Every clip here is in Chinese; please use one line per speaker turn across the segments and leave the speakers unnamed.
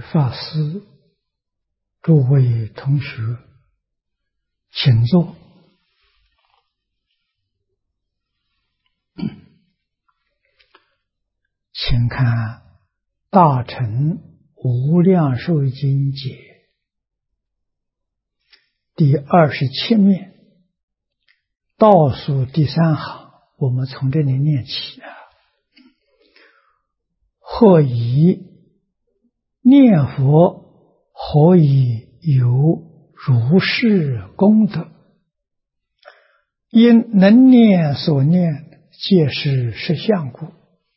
法师、诸位同学，请坐。请看《大乘无量寿经解》第27面倒数第3行，我们从这里念起啊。或以念佛，何以有如是功德？因能念所念，皆是实相故。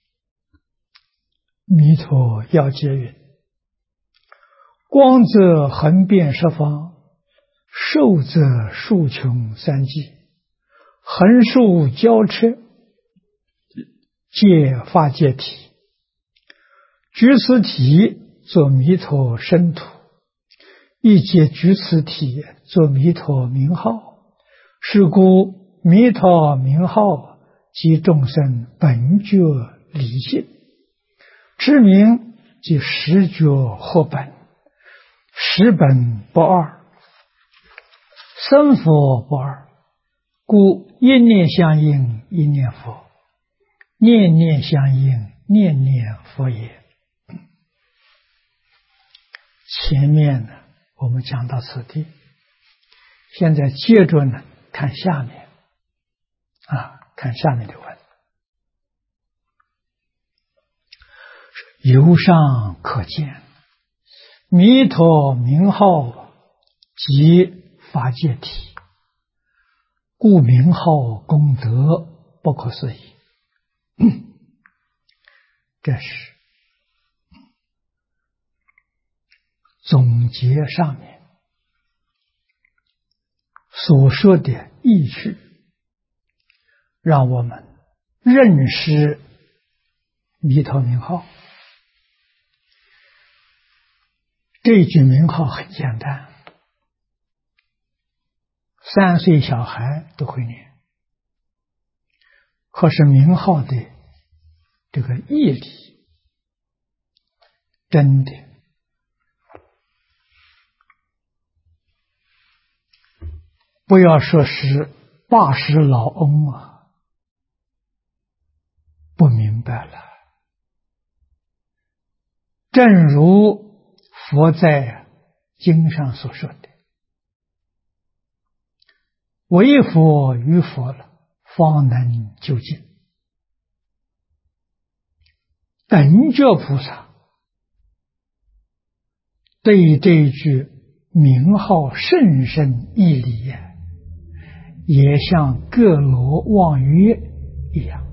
弥陀要解云：光则横遍十方，寿则数穷三际，横竖交彻，皆法界体。具此体作弥陀身土，亦皆具此体作弥陀名号。是故弥陀名号即众生本觉理性，知名即实觉合本，实本不二，生佛不二，故一念相应一念佛，念念相应念念佛也。前面呢，我们讲到此地，现在接着呢，看下面看下面的文。由上可见，弥陀名号即法界体，故名号功德不可思议。这是总结上面所说的意趣，让我们认识弥陀名号。这句名号很简单，3岁小孩都会念。可是名号的这个义理，真的不要说是80老翁不明白了。正如佛在经上所说的：唯佛于佛了，方能究竟。等觉菩萨对这句名号甚深义理也像各罗望约一样，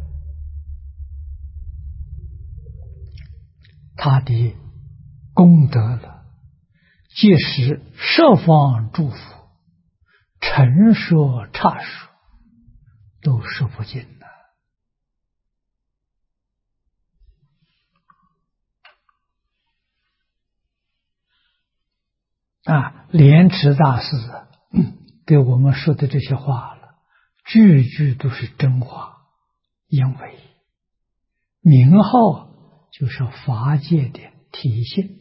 他的功德了，即使十方诸佛陈说阐述，都说不尽了。莲池大师给我们说的这些话了，句句都是真话。因为名号就是法界的体现，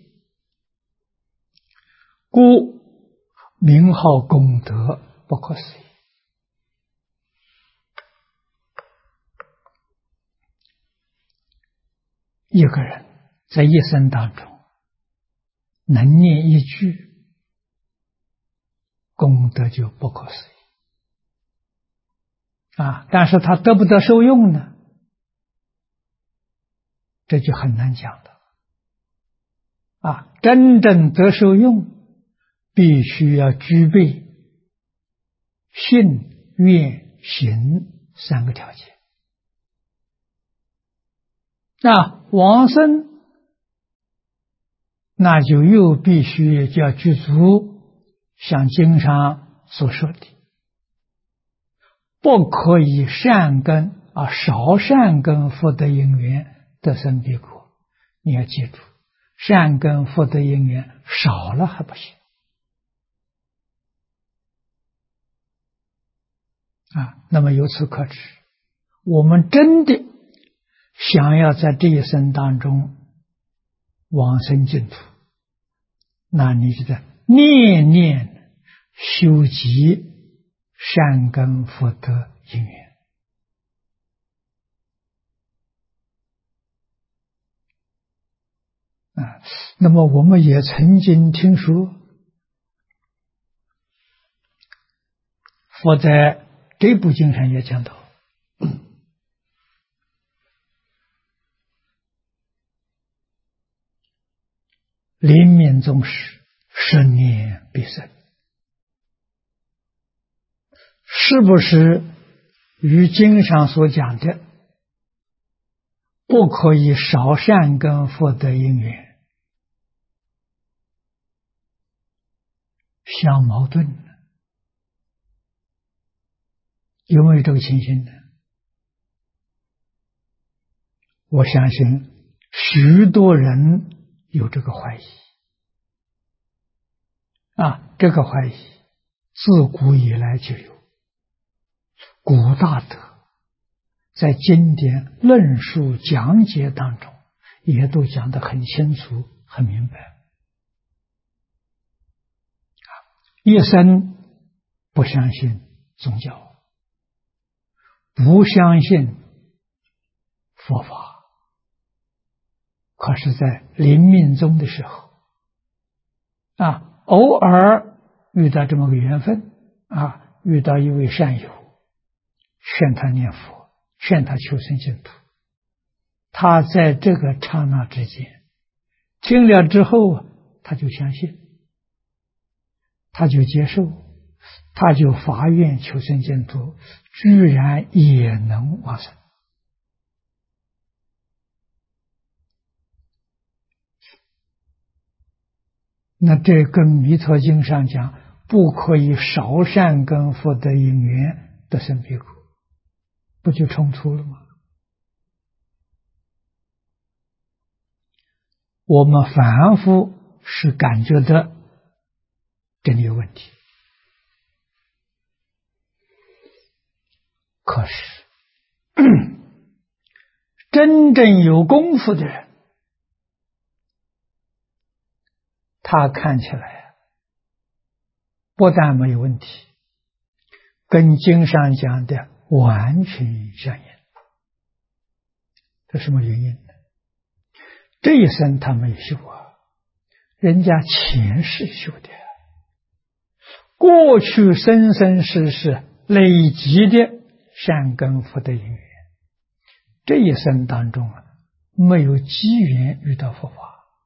故名号功德不可思议。一个人在一生当中能念一句，功德就不可思议但是他得不得受用呢？这就很难讲了真正得受用，必须要具备信、愿、行3个条件。往生那就又必须要具足像经上所说的，不可以善根少善根福德因缘得生彼国。你要记住，善根福德因缘少了还不行那么由此可知，我们真的想要在这一生当中往生净土， 那你就得念念修集善根福德因缘。那么我们也曾经听说，佛在这部经上也讲到，临命终时10年必生，是不是与经上所讲的不可以少善根福德因缘相矛盾呢？有没有这个情形呢？我相信许多人有这个怀疑这个怀疑自古以来就有，古大德在经典论述讲解当中也都讲得很清楚很明白。一生不相信宗教，不相信佛法，可是在临命终的时候偶尔遇到这么个缘分遇到一位善友，劝他念佛，劝他求生净土，他在这个刹那之间听了之后他就相信，他就接受，他就发愿求生净土，居然也能往生。那这跟弥陀经上讲不可以少善根福德因缘得生彼国，不就冲突了吗？我们反复是感觉到这里有问题，可是真正有功夫的人，他看起来不但没有问题，跟经上讲的完全相应。这什么原因呢？这一生他没有修人家前世修的，过去生生世世累积的善根福德因缘，这一生当中没有机缘遇到佛法，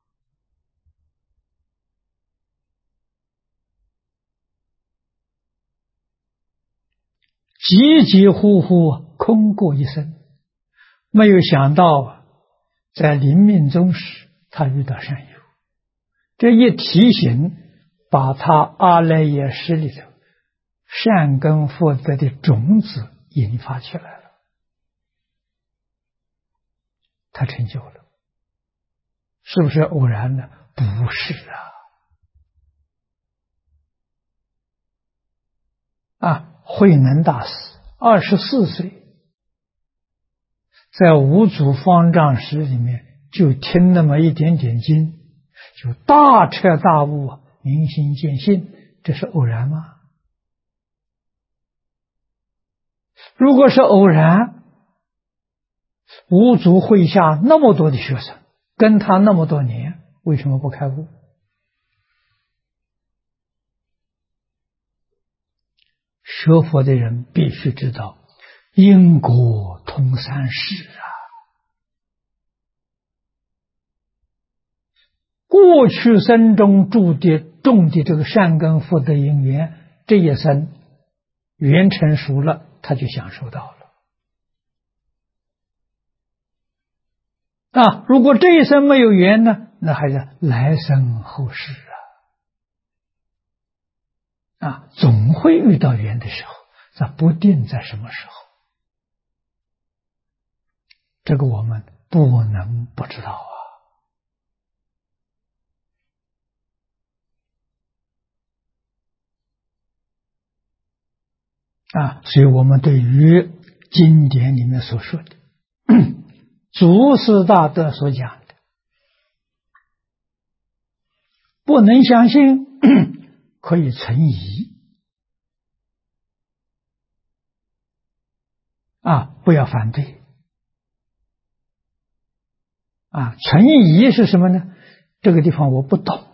急急呼呼空过一生，没有想到在临命终时他遇到善友，这一提醒，把他阿赖耶识里头善根福德的种子引发起来了，他成就了。是不是偶然呢？不是慧能大师24岁，在五祖方丈室里面就听那么一点点经，就大彻大悟，明心见性，这是偶然吗？如果是偶然，五祖会下那么多的学生，跟他那么多年，为什么不开悟？学佛的人必须知道因果通三世过去生中种的这个善根福德因缘，这一生缘成熟了，他就享受到了如果这一生没有缘呢，那还是来生后世总会遇到缘的时候，这不定在什么时候，这个我们不能不知道所以我们对于经典里面所说的祖师大德所讲的， 不能相信，可以存疑不要反对存疑是什么呢？这个地方我不懂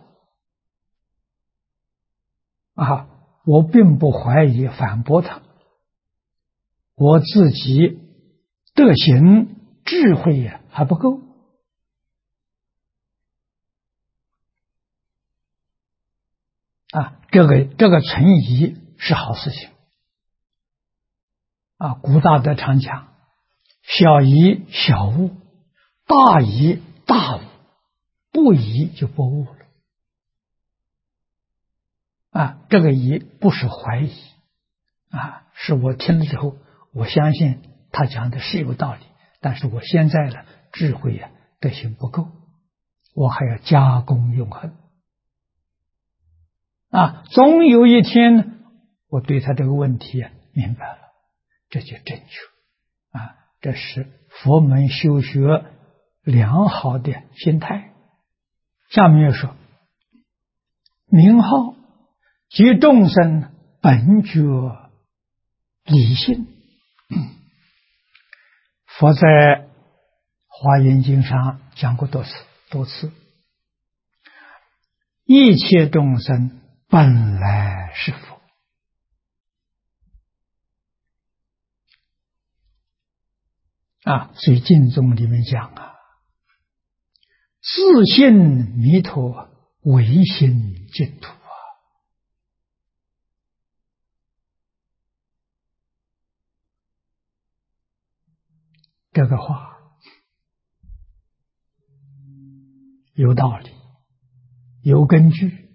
我并不怀疑反驳他，我自己德行智慧还不够这个存疑是好事情古大德常讲，小疑小悟，大疑大悟，不疑就不悟了这个疑不是怀疑是我听了之后，我相信他讲的是有道理，但是我现在呢智慧德行不够，我还要加功用恒总有一天呢，我对他这个问题明白了，这就正确这是佛门修学良好的心态。下面又说，名号即众生本觉理性。佛在华严经上讲过多次，一切众生本来是佛所以经宗里面讲自信弥陀，唯心净土这个话有道理，有根据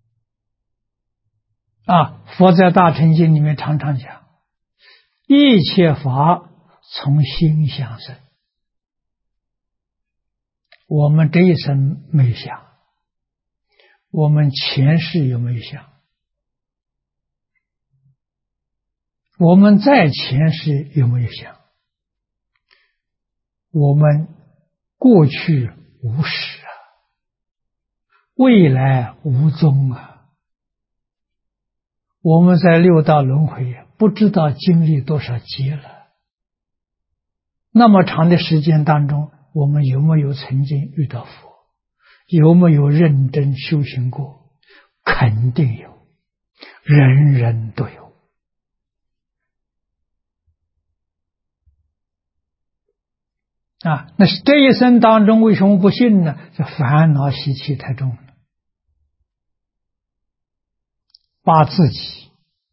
佛在大乘经里面常常讲，一切法从心想生。我们这一生没想，我们前世有没有想？我们在前世有没有想？我们过去无始未来无踪我们在六道轮回不知道经历多少劫了。那么长的时间当中，我们有没有曾经遇到佛？有没有认真修行过？肯定有，人人都有那是这一生当中为什么不信呢？这烦恼习气太重了，把自己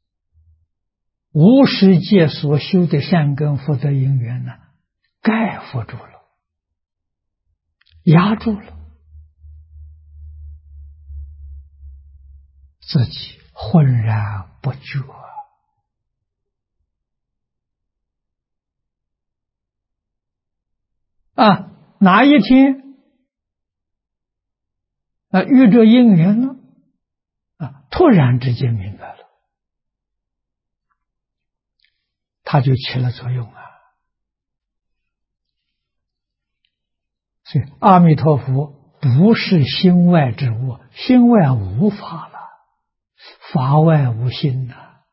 无始界所修的善根福德因缘盖覆住了，压住了，自己浑然不觉哪一天遇着因缘了突然之间明白了，它就起了作用所以阿弥陀佛不是心外之物，心外无法了，法外无心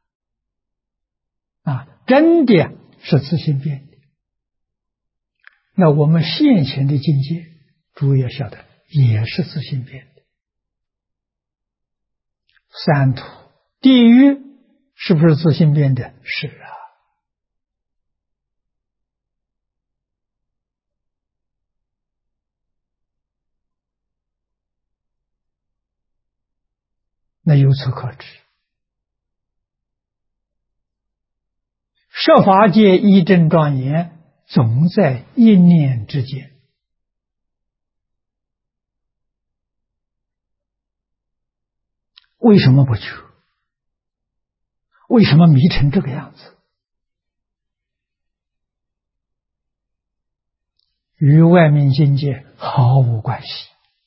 真的是自性变的。那我们现前的境界，诸位要晓得，也是自性变的。三途地狱是不是自性变的？是那由此可知，设法界一真庄严，总在一念之间。为什么不求？为什么迷成这个样子？与外面境界毫无关系，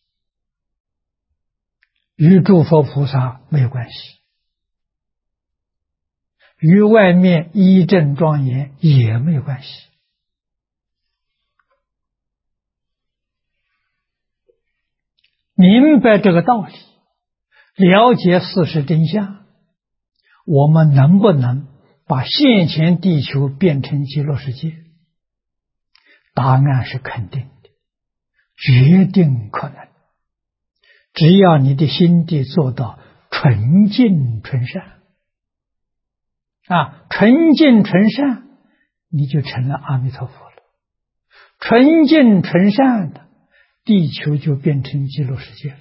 与诸佛菩萨没有关系，与外面一真庄严也没有关系。明白这个道理， 了解事实真相，我们能不能把现前地球变成极乐世界？答案是肯定的，决定可能。只要你的心地做到纯净纯善，纯净纯善，你就成了阿弥陀佛了。纯净纯善的，地球就变成极乐世界了。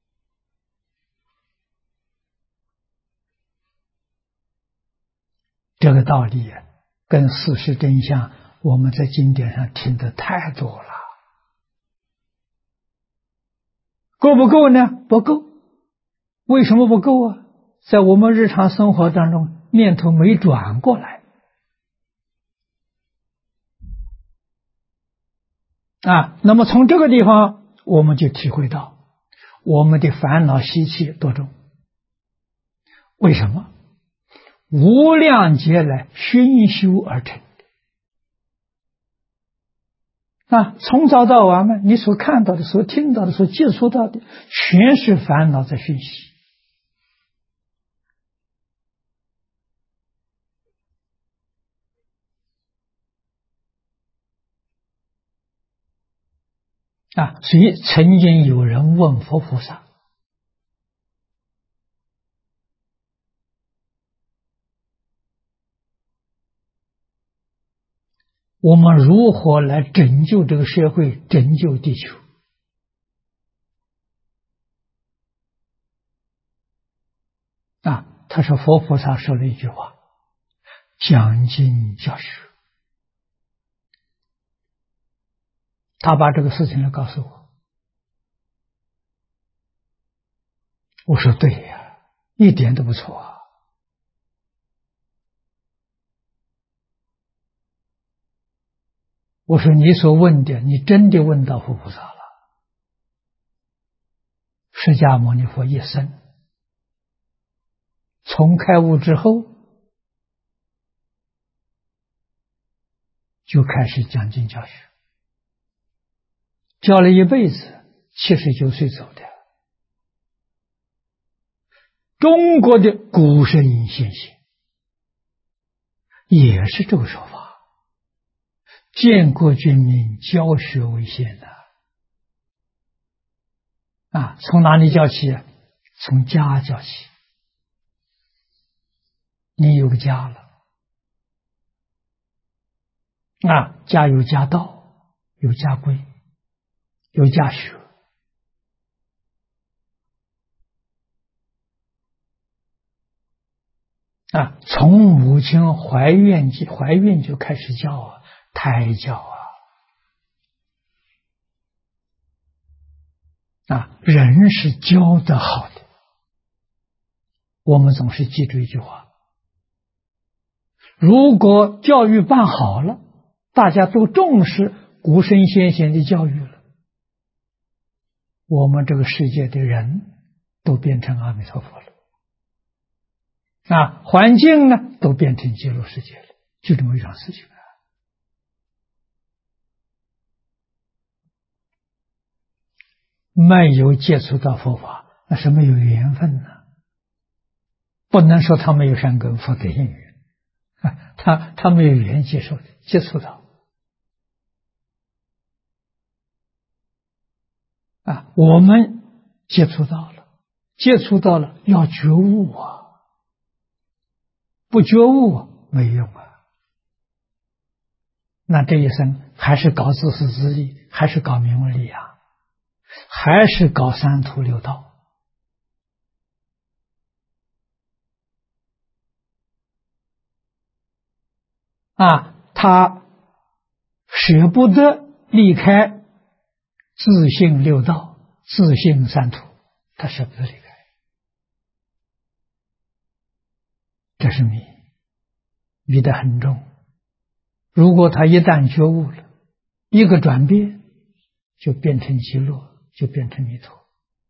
这个道理跟事实真相，我们在经典上听得太多了。够不够呢？不够。为什么不够啊？在我们日常生活当中，念头没转过来。那么从这个地方，我们就体会到我们的烦恼习气多重。为什么？无量劫来熏修而成的。从早到晚嘛，你所看到的、所听到的、所接触到的，全是烦恼在熏习。所以曾经有人问佛菩萨，我们如何来拯救这个社会，拯救地球？他说佛菩萨说了一句话：讲经教学。他把这个事情来告诉我，我说对呀，一点都不错啊。我说你所问的，你真的问到佛菩萨了。释迦牟尼佛一生从开悟之后，就开始讲经教学，教了一辈子，79岁走的。中国的古圣先贤也是这个说法，建国军民，教学为先的。从哪里教起？从家教起。你有个家了，家有家道，有家规，有家学。从母亲怀孕就开始教胎教人是教得好的。我们总是记住一句话：如果教育办好了，大家都重视古圣先贤的教育了，我们这个世界的人都变成阿弥陀佛了。环境呢都变成极乐世界了，就这么一桩事情。没有接触到佛法，那是没有缘分呢。不能说他没有善根福德因缘，他没有缘接触到。我们接触到了要觉悟不觉悟没用那这一生还是搞自私自利，还是搞名闻利养，还是搞三途六道。他舍不得离开自性六道，自性三途，他舍不得离开。这是迷得很重。如果他一旦觉悟了，一个转变，就变成极乐，就变成弥陀。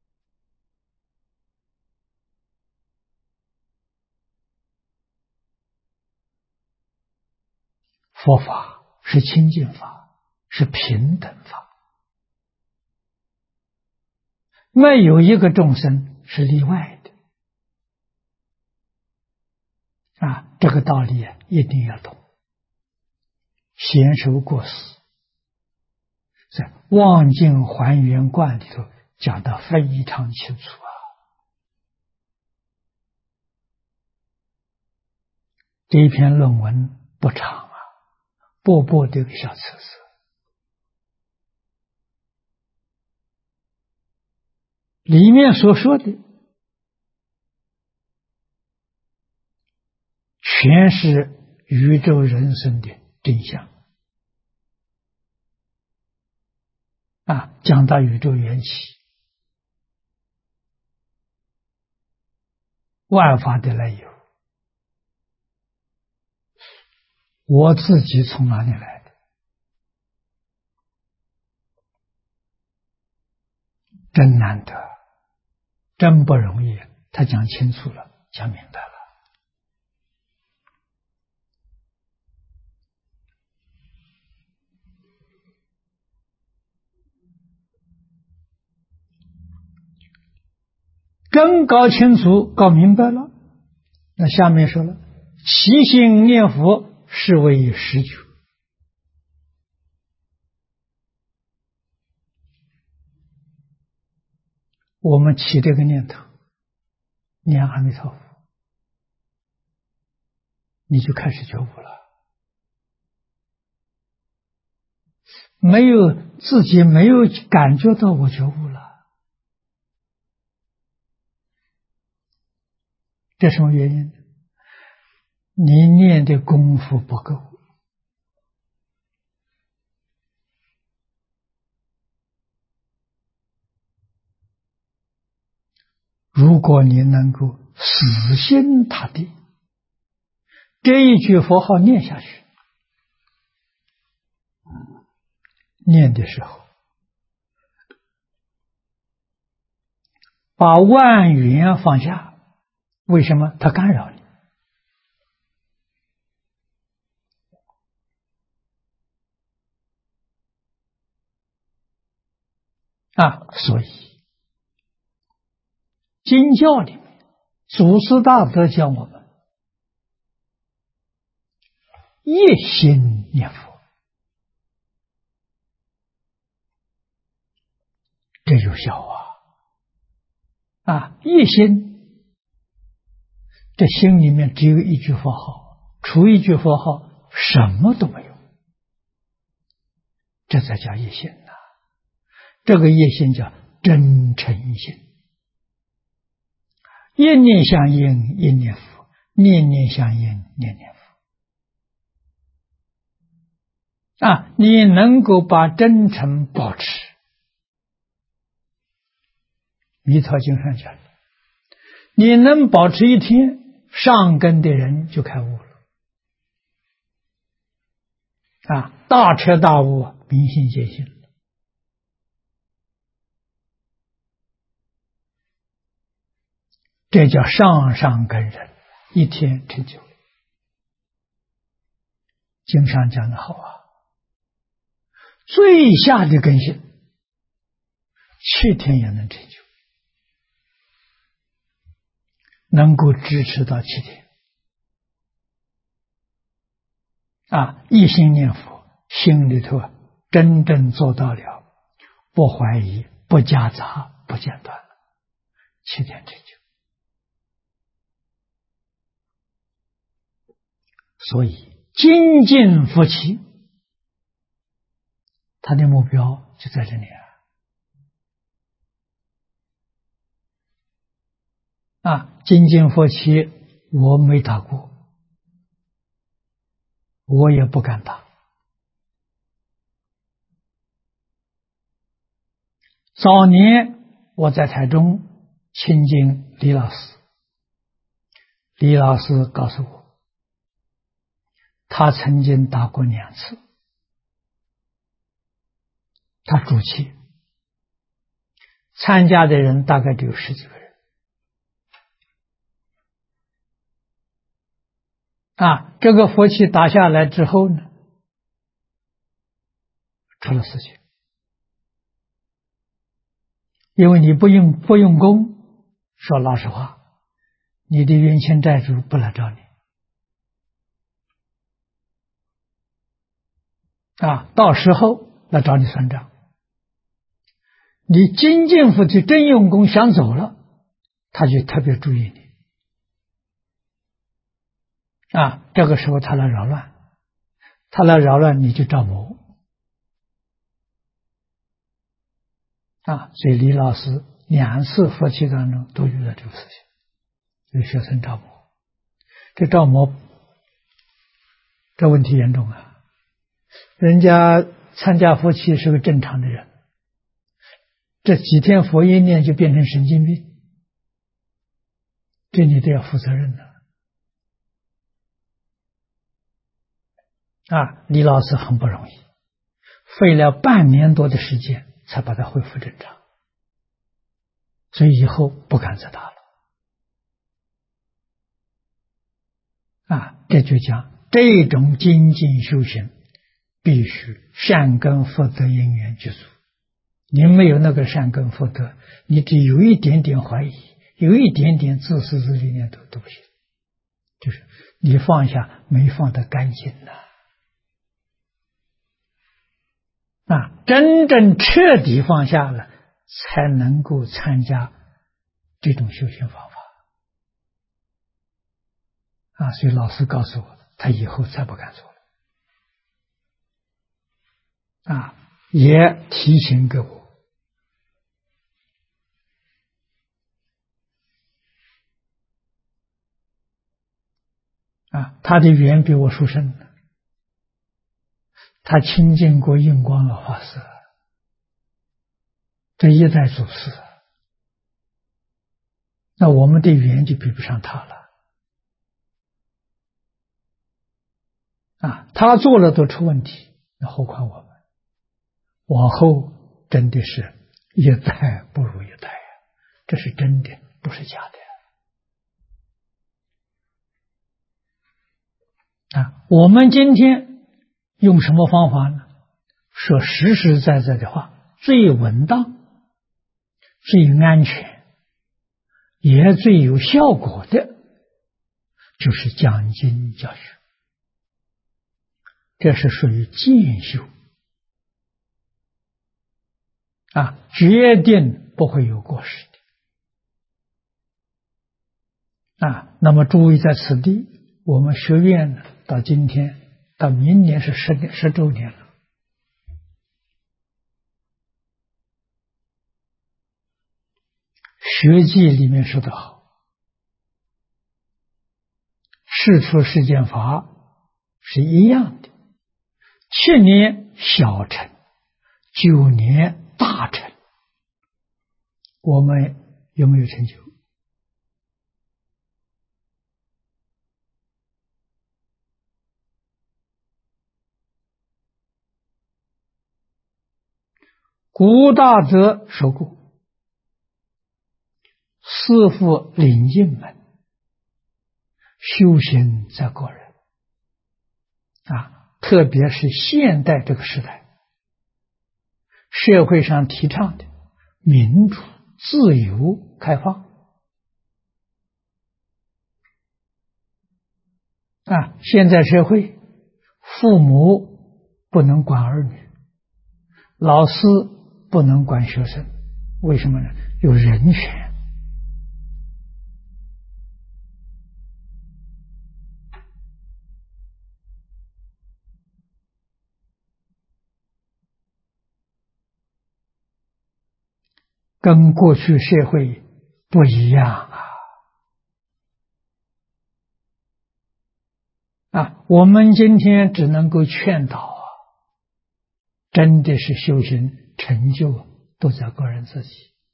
佛法是清净法，是平等法，没有一个众生是例外的。 这个道理一定要懂。贤首过世，在《望境还原观》里头讲得非常清楚这一篇论文不长薄薄的一个小册子，里面所说的全是宇宙人生的真相讲到宇宙缘起，万法的来由，我自己从哪里来的？真难得，真不容易。他讲清楚了，讲明白了。真搞清楚、搞明白了，那下面说了，起心念佛是为实觉。我们起这个念头，念阿弥陀佛，你就开始觉悟了。自己没有感觉到我觉悟了，这什么原因？你念的功夫不够。如果你能够死心塌地，这一句佛号念下去，念的时候把万缘放下，为什么？它干扰你所以经教里面祖师大德教我们一心念佛，这有效一心，这心里面只有一句佛号，除一句佛号什么都没有，这才叫一心这个一心叫真诚心，一念相应一念佛，念念相应念念佛你能够把真诚保持，弥陀经上讲，你能保持一天，上根的人就开悟了大彻大悟，明心见性了。这叫上根人，一天成就。经上讲的好最下的根性7天也能成就，能够支持到7天一心念佛，心里头真正做到了不怀疑、不夹杂、不间断，7天成就。所以精进佛起，他的目标就在这里精进佛起我没打过，我也不敢打。早年我在台中亲近李老师，李老师告诉我，他曾经打过2次，他主持，参加的人大概只有10几个人这个佛气打下来之后呢，出了事情。因为你不用功，说老实话，你的冤亲债主不来找你到时候来找你算账。你精进佛去真用功想走了，他就特别注意你。这个时候他来扰乱，你就着魔。所以李老师2次佛期当中都遇到这个事情，有学生着魔。这着魔，这问题严重啊！人家参加佛期是个正常的人，这几天佛一念就变成神经病，这你都要负责任的。李老师很不容易，费了半年多的时间才把它恢复正常，所以以后不敢再打了。这就讲这种精进修行必须善根福德因缘具足。你没有那个善根福德，你只有一点点怀疑，有一点点自私自利念都不行，就是你放下没放得干净呢。真正彻底放下了，才能够参加这种修行方法。所以老师告诉我，他以后再不敢做了。也提醒给我。他的缘比我殊胜，他亲近过印光老法师，这一代祖师，那我们的缘就比不上他了。他做了都出问题，那何况我们？往后真的是一代不如一代这是真的，不是假的。我们今天用什么方法呢？说实实在在的话，最稳当、最安全，也最有效果的，就是讲经教学。这是属于渐修决定不会有过失的。那么注意在此地，我们学院呢，到今天到明年是10周年了。学记里面说得好，世出世间法是一样的，7年小成，9年大成，我们有没有成就？古大德说过，师父领进门，修行在个人特别是现代这个时代，社会上提倡的民主、自由、开放现在社会父母不能管儿女，老师不能管学生，为什么呢？有人权。跟过去社会不一样我们今天只能够劝导真的是修行成就都在个人自己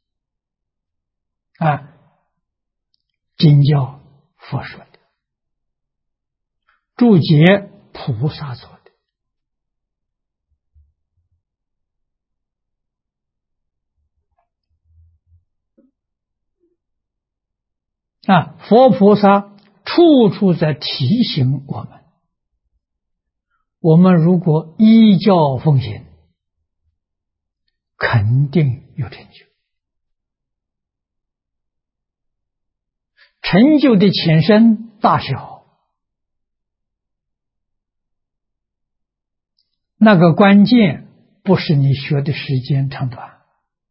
经教佛说的，注解菩萨做的佛菩萨处处在提醒我们，我们如果依教奉行，肯定有成就。成就的浅深大小， 那个关键不是你学的时间长短，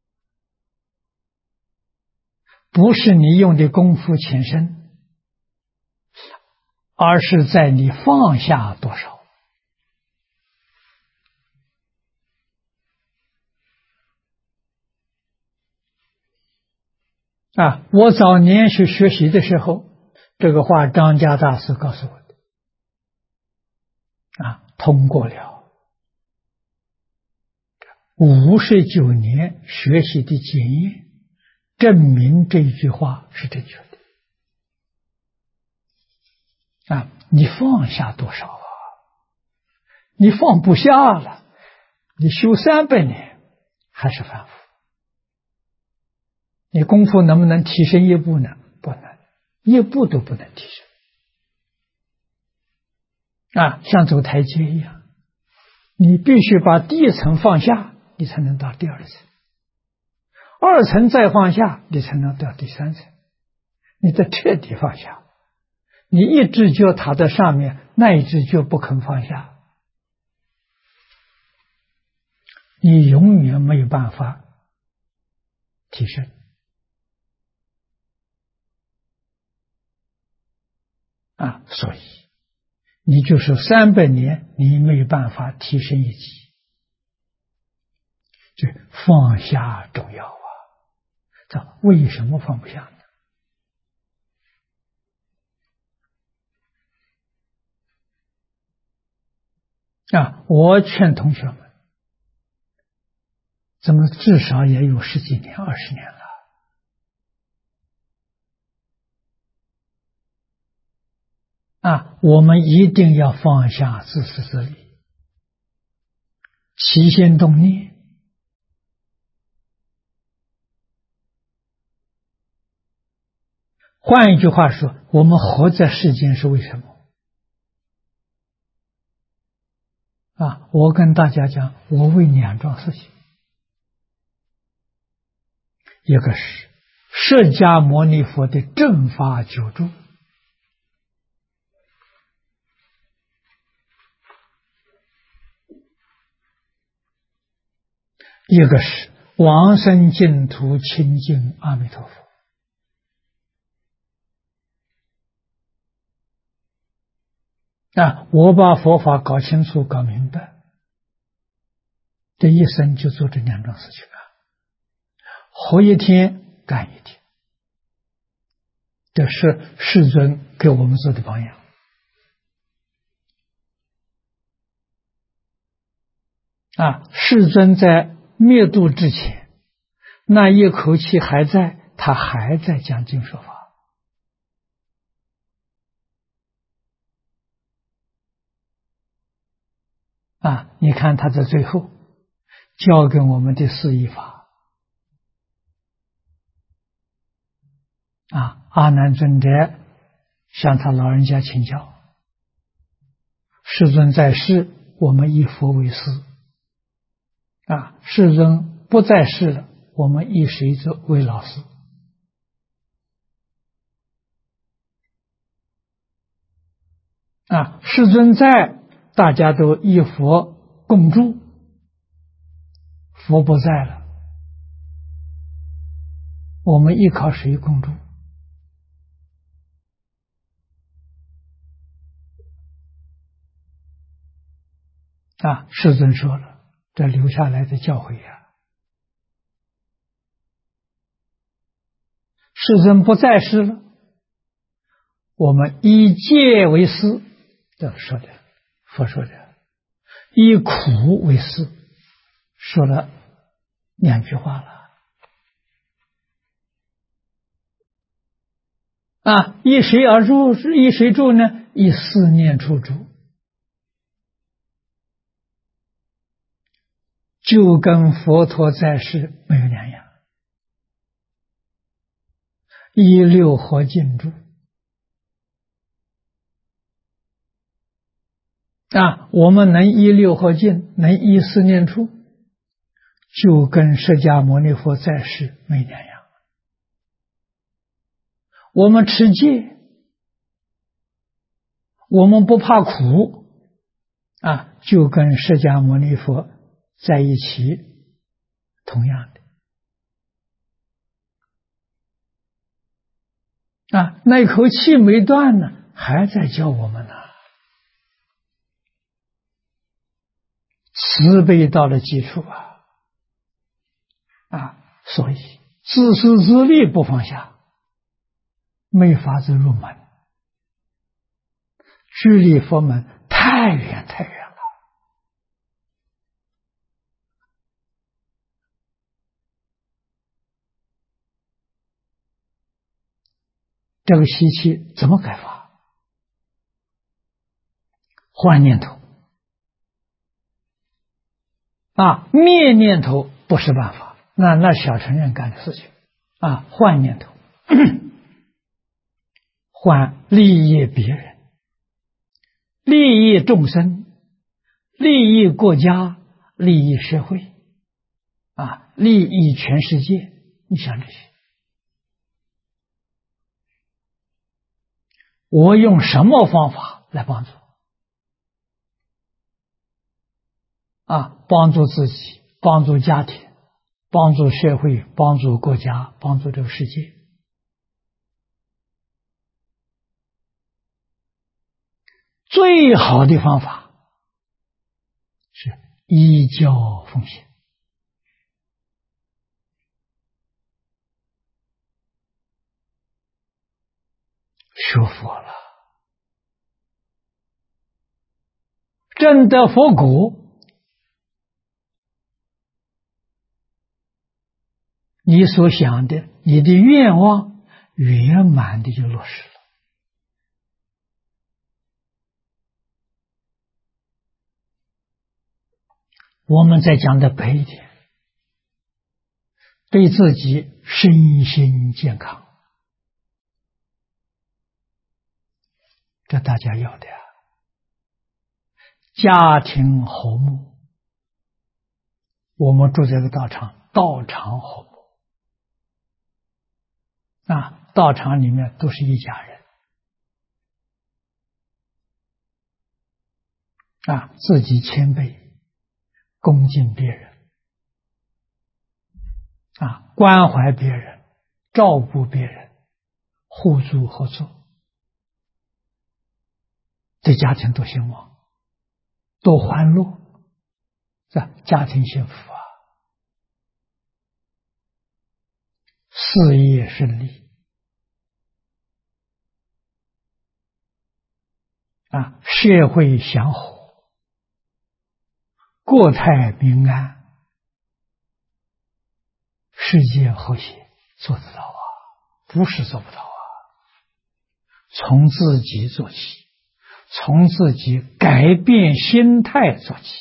不是你用的功夫浅深，而是在你放下多少。我早年去学习的时候，这个话张家大师告诉我的，通过了59年学习的检验，证明这一句话是正确的。你放下多少啊？你放不下了，你修300年还是凡夫。你功夫能不能提升一步呢？不能，一步都不能提升。像走台阶一样，你必须把第一层放下，你才能到第2层，2层再放下，你才能到第3层。你得彻底放下，你一只脚踏在上面，那一只脚不肯放下，你永远没有办法提升。所以你就是300年，你没有办法提升一级。就放下重要啊！这为什么放不下呢？我劝同学们，怎么至少也有10几年、20年了。我们一定要放下自私自利，起心动念。换一句话说，我们活在世间是为什么？我跟大家讲，我为2桩事情。一个是释迦牟尼佛的正法久住，一个是往生净土亲近阿弥陀佛。我把佛法搞清楚、搞明白，这一生就做这2桩事情活一天干一天，这是世尊给我们做的榜样。世尊在灭度之前，那一口气还在，他还在讲经说法。你看他在最后教给我们的4依法。阿难尊者向他老人家请教，世尊在世，我们以佛为师。世尊不在世了，我们以谁为老师？世尊在，大家都以佛共住，佛不在了，我们依靠谁共住？世尊说了，这留下来的教诲世尊不在世了，我们以戒为师，这说的，佛说的，以苦为师，说了2句话了。以谁而住？以谁住呢？以思念处住。就跟佛陀在世没有两样。以六合敬住。我们能依六合敬，能依思念处，就跟释迦牟尼佛在世没两样。我们持戒，我们不怕苦， 就跟释迦牟尼佛在一起同样的那口气没断呢，还在教我们呢。慈悲到了基础所以自私自利不放下，没法子入门，距离佛门太远太远了。这个习气怎么改发？换念头灭念头不是办法，那小乘人干的事情换念头换利益别人，利益众生，利益国家，利益社会利益全世界。你想这些，我用什么方法来帮助帮助自己，帮助家庭，帮助社会，帮助国家，帮助这个世界。最好的方法是依教奉行，学佛了，证得佛果，你所想的，你的愿望圆满的就落实了。我们再讲的白一点，对自己身心健康，这大家要的家庭和睦。我们住这个道场，道场和睦道场里面都是一家人自己谦卑，恭敬别人关怀别人，照顾别人，互助合作，对家庭多兴旺，多欢乐，家庭幸福事业顺利社会祥和，国泰民安，世界和谐，做得到不是做不到从自己做起，从自己改变心态做起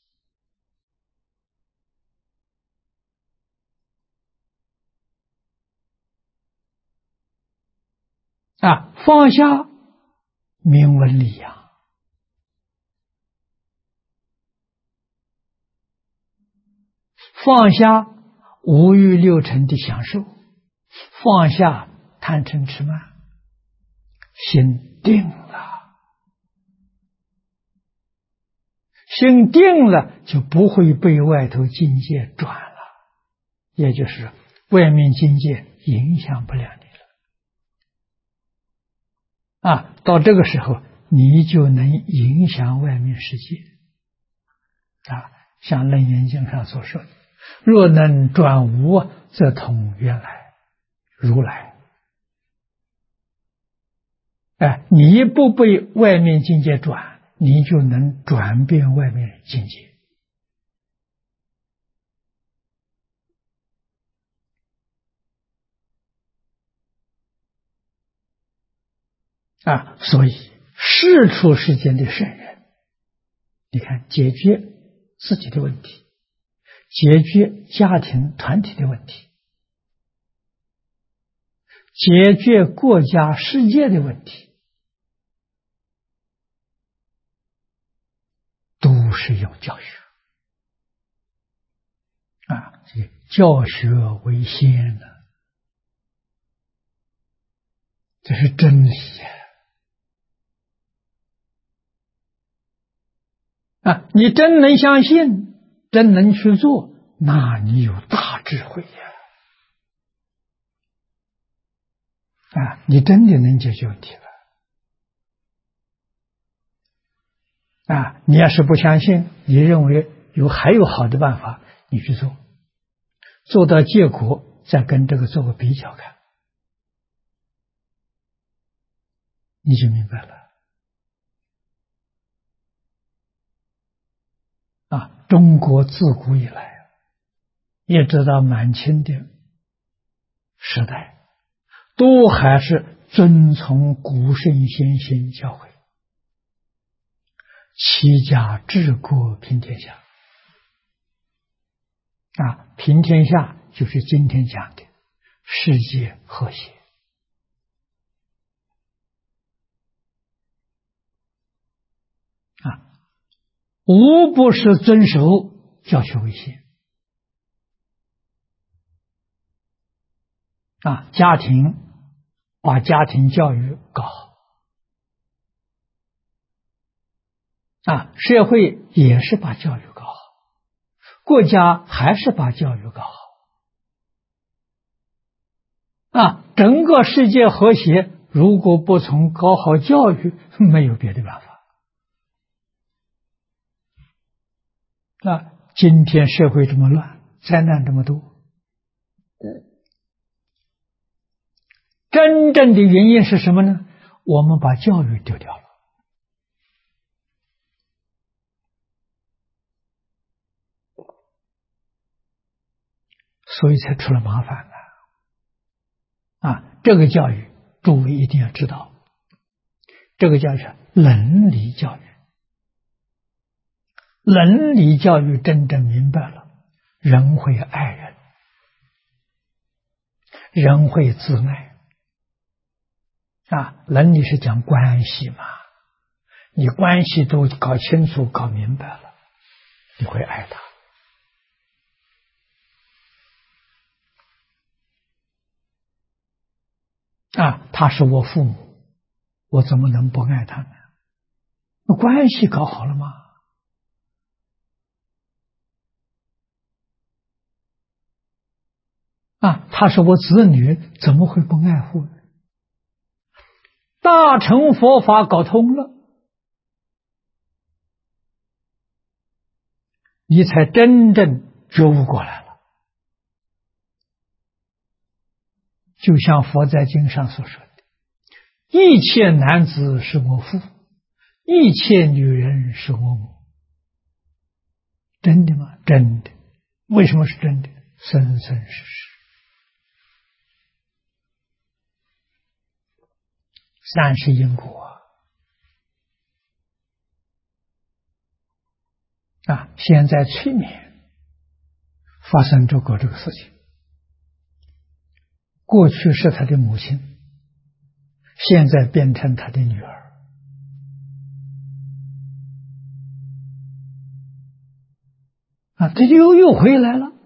放下名闻利养，放下五欲六尘的享受，放下贪嗔痴慢，心定了，心定了就不会被外头境界转了，也就是外面境界影响不了你了到这个时候你就能影响外面世界像楞严经上所说的，若能转无，则通原来如来你不被外面境界转，你就能转变外面境界所以世出世间的圣人，你看解决自己的问题，解决家庭团体的问题，解决国家世界的问题，都是用教学这个教学为先的，这是真理啊，你真能相信，真能去做，那你有大智慧呀！啊，你真的能解决问题了。啊，你要是不相信，你认为还有好的办法，你去做，做到结果再跟这个做个比较看，你就明白了。啊，中国自古以来，一直到满清的时代，都还是遵从古圣先贤教诲，齐家治国平天下。啊，平天下就是今天讲的世界和谐。啊，无不是遵守教学为先。啊，家庭把家庭教育搞好。啊，社会也是把教育搞好，国家还是把教育搞好。啊，整个世界和谐，如果不从搞好教育，没有别的办法。啊，今天社会这么乱，灾难这么多，真正的原因是什么呢？我们把教育丢掉了。所以才出了麻烦了。啊，这个教育诸位一定要知道，这个教育是伦理教育。伦理教育真正明白了，人会爱人，人会自爱。啊，伦理是讲关系嘛，你关系都搞清楚、搞明白了，你会爱他。啊，他是我父母，我怎么能不爱他呢？那关系搞好了吗？啊，他是我子女，怎么会不爱护呢？大乘佛法搞通了，你才真正觉悟过来了。就像佛在经上所说的，一切男子是我父，一切女人是我母。真的吗？真的。为什么是真的？生生世世，三世因果啊！现在催眠发生这个事情，过去是他的母亲，现在变成他的女儿。啊，这就又回来了。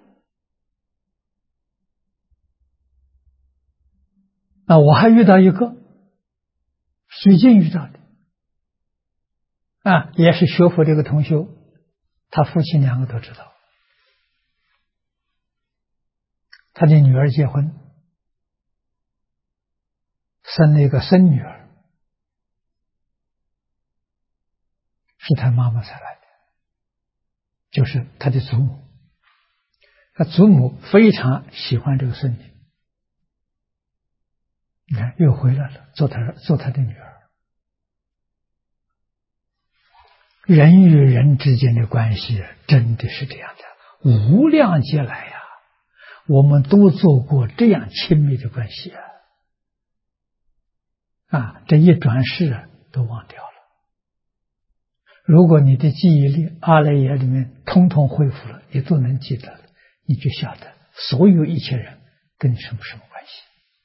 啊，我还遇到一个，最近遇到的，啊，也是学佛这个同修，他父亲两个都知道，他的女儿结婚，生了一个孙女儿，是他妈妈才来的，就是他的祖母。他祖母非常喜欢这个孙女，你看又回来了，做他的女儿。人与人之间的关系真的是这样的，无量劫来呀，我们都做过这样亲密的关系啊！这一转世都忘掉了。如果你的记忆力阿赖耶里面通通恢复了，你都能记得了，你就晓得所有一切人跟你什么关系。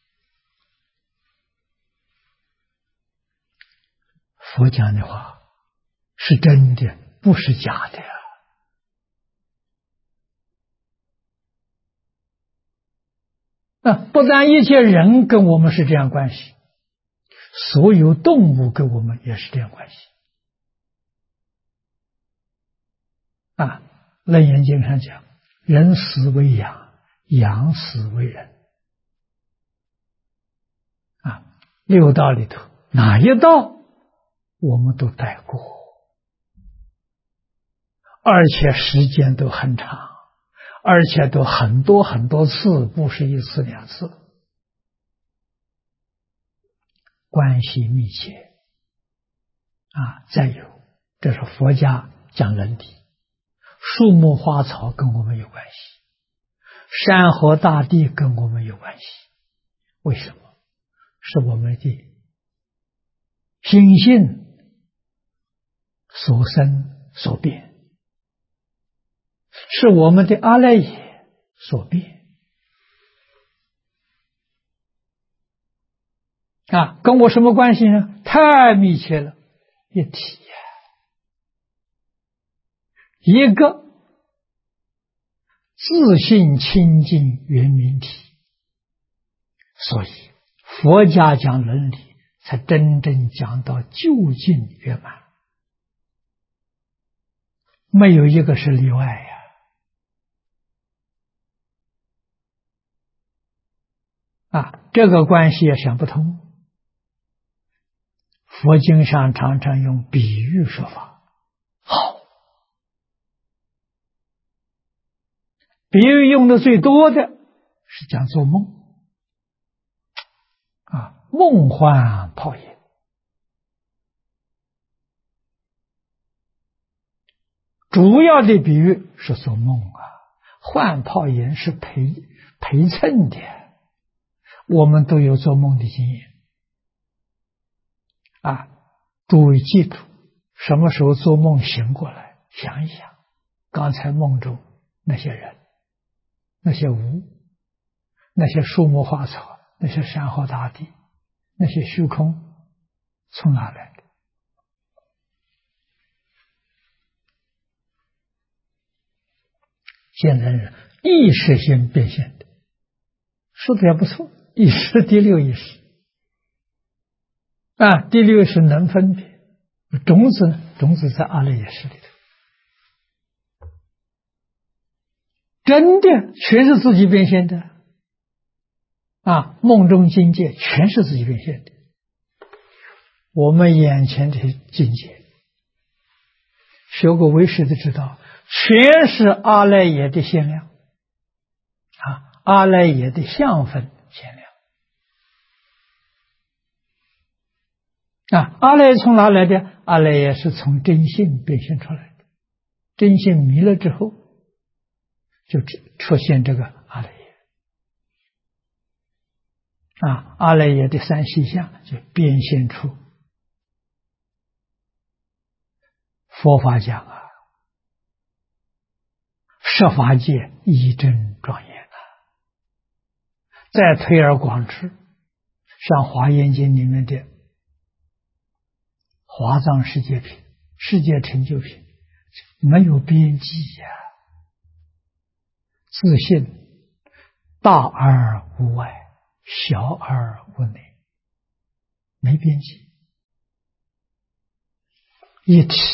佛讲的话是真的，不是假的。不但一切人跟我们是这样关系，所有动物跟我们也是这样关系。 啊，楞严经上讲，人死为养，养死为人。啊，六道里头哪一道我们都带过，而且时间都很长，而且都很多很多次，不是一次两次，关系密切。啊，再有，这是佛家讲伦理，树木花草跟我们有关系，山河大地跟我们有关系。为什么？是我们的心性所生所变，是我们的阿赖耶所变。啊，跟我什么关系呢？太密切了，一体呀，一个自性清净圆明体。所以佛家讲伦理，才真正讲到究竟圆满，没有一个是例外呀。啊，这个关系也想不通。佛经上常常用比喻说法，好，比喻用的最多的是讲做梦，啊，梦幻泡影。主要的比喻是做梦啊，幻泡影是陪衬的，我们都有做梦的经验。啊，诸位记住，什么时候做梦醒过来，想一想，刚才梦中那些人、那些物、那些树木花草、那些山河大地、那些虚空，从哪来的？现在人意识性变现的，说的也不错，意识第六意识。啊，第六是能分别，种子呢？种子在阿赖耶识里头，真的全是自己变现的。啊，梦中境界全是自己变现的。我们眼前的境界，学过唯识的知道，全是阿赖耶的限量。啊，阿赖耶的相分限量。啊，阿赖耶从哪来的？阿赖耶是从真性变现出来的，真性迷了之后，就出现这个阿赖耶。啊，阿赖耶的三细相就变现出佛法讲啊，十法界一真庄严啊。再推而广之，像华严经里面的华藏世界品、世界成就品，没有边际呀，自性大而无外，小而无内，没边际，一体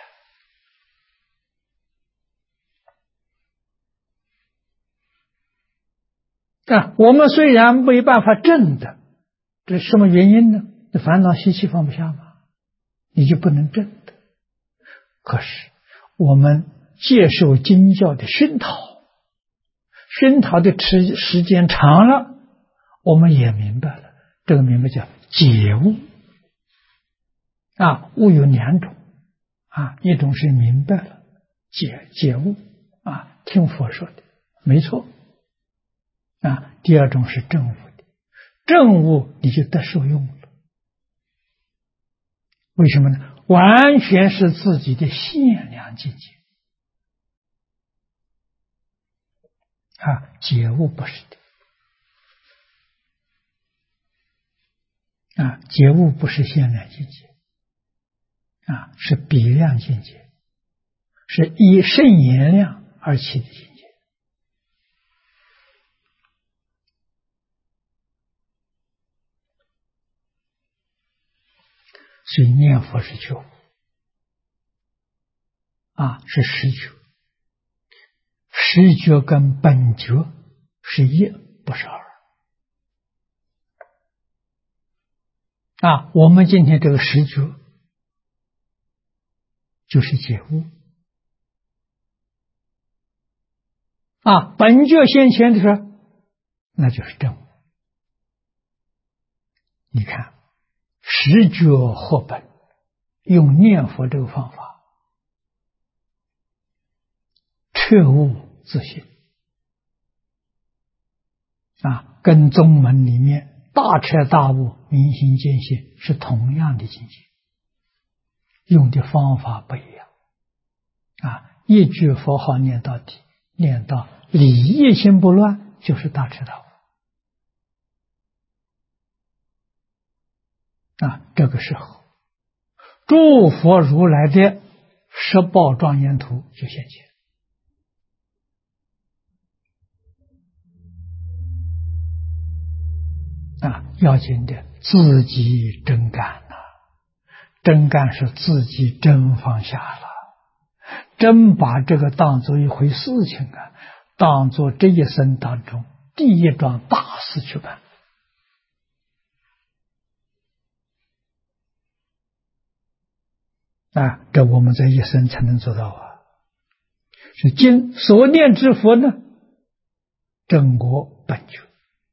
啊。我们虽然没办法证的，这是什么原因呢？这烦恼习气放不下吗？你就不能证的。可是我们接受经教的熏陶，熏陶的时间长了，我们也明白了，这个明白叫解悟。啊，悟有两种，啊，一种是明白了，解悟，啊，听佛说的没错，啊，第二种是证悟的，证悟你就得受用了。为什么呢？完全是自己的限量境界。啊，解悟不是的。啊，解悟不是限量境界。啊，是比量境界，是以圣言量而起的境界。所以念佛是求，啊，是实求， 实觉跟本觉是一，不是二。我们今天这个实觉就是觉悟。本觉现前的时候，那就是正悟。你看，实觉获本，用念佛这个方法，彻悟自性。跟宗门里面大彻大悟、明心见性是同样的境界，用的方法不一样。一句佛号念到底，念到理一心不乱，就是大彻大悟。这个时候，诸佛如来的十报庄严图就现前。要紧的自己真干真干是自己真放下了，真把这个当作一回事情当作这一生当中第一桩大事去办。这我们在一生才能做到是今所念之佛呢，正果本觉，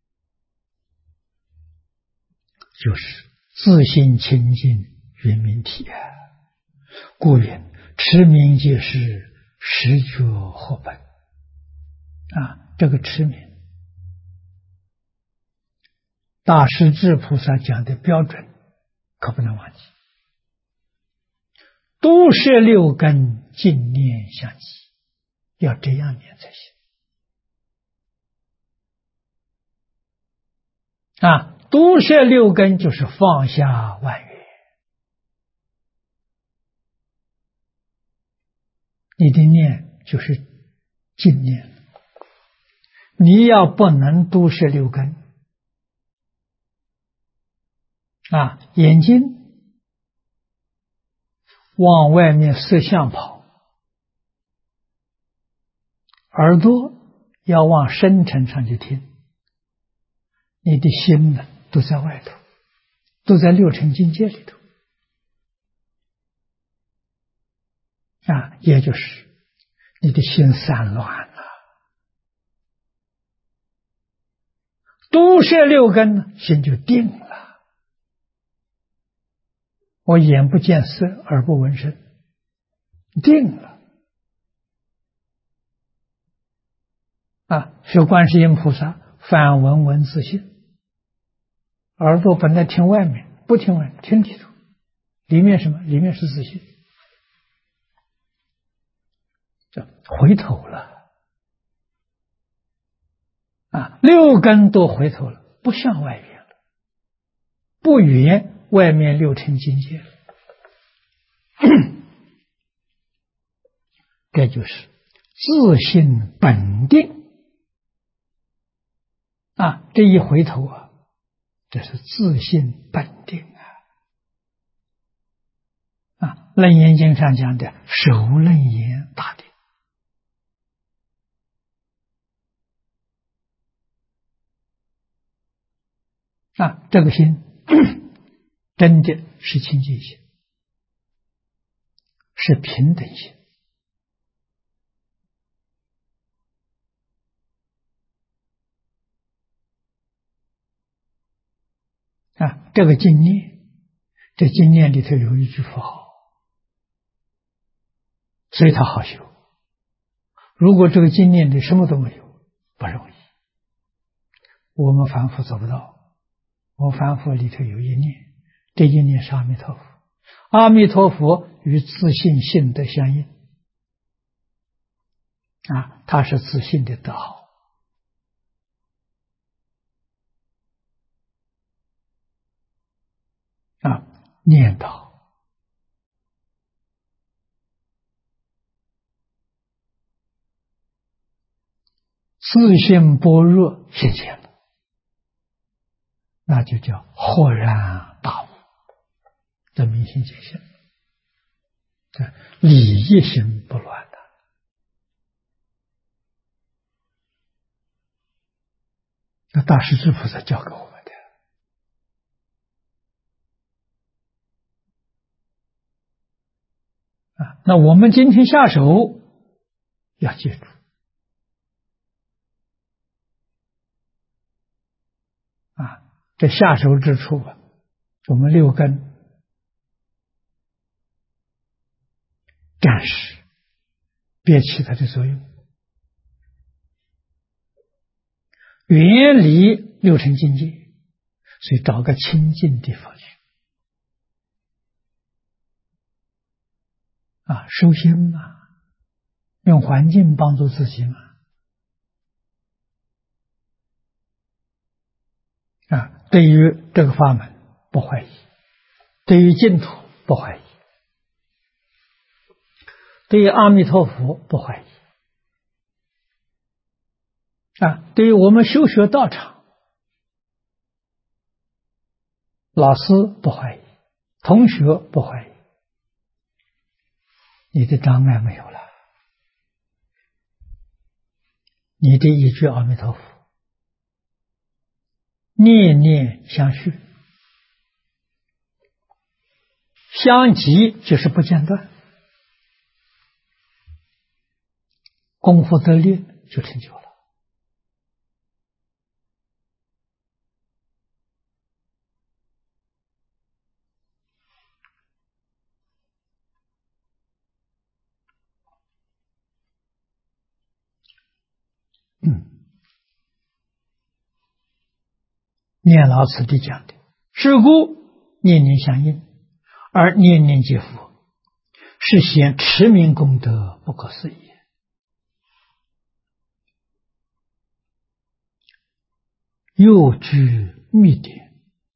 就是自性清净圆明体故云持名即是实觉获本。这个持名，大势至菩萨讲的标准，可不能忘记。都摄六根，净念相继，要这样念才行。都摄六根就是放下万缘，你的念就是净念。你要不能都摄六根眼睛往外面色相跑，耳朵要往深层上去听，你的心呢都在外头，都在六尘境界里头也就是你的心散乱了。都摄六根呢，心就定了。我眼不见色，耳不闻声，定了学观世音菩萨反闻闻自性，耳朵本来听外面，不听外面，听里头，里面什么？里面是自性，回头了六根都回头了，不向外缘了，不缘外面六尘境界了。这就是自性本定这一回头这是自性本定楞严经上讲的首楞严大定这个心真的是清净心，是平等心这个经念，这经念里头有一句佛号，所以它好修。如果这个经念里什么都没有，不容易。我们凡夫做不到。我们凡夫里头有一念，这一念是阿弥陀佛，阿弥陀佛与自信性德相应它是自信的德号念叨自信般若现前了，那就叫豁然大悟的明心见性，理一心不乱的那大势至菩萨教给我们的啊。那我们今天下手要记住啊，这下手之处啊，我们六根暂时别起它的作用，远离六尘境界，所以找个清净地方去啊，修心嘛，用环境帮助自己嘛啊。对于这个法门不怀疑，对于净土不怀疑，对于阿弥陀佛不怀疑啊，对于我们修学道场，老师不怀疑，同学不怀疑，你的障碍没有了，你的一句阿弥陀佛，念念相续，相继就是不间断，功夫得力就成就了。念老此地讲的，是故念念相应，而念念皆佛，是显持名功德不可思议。又居密典，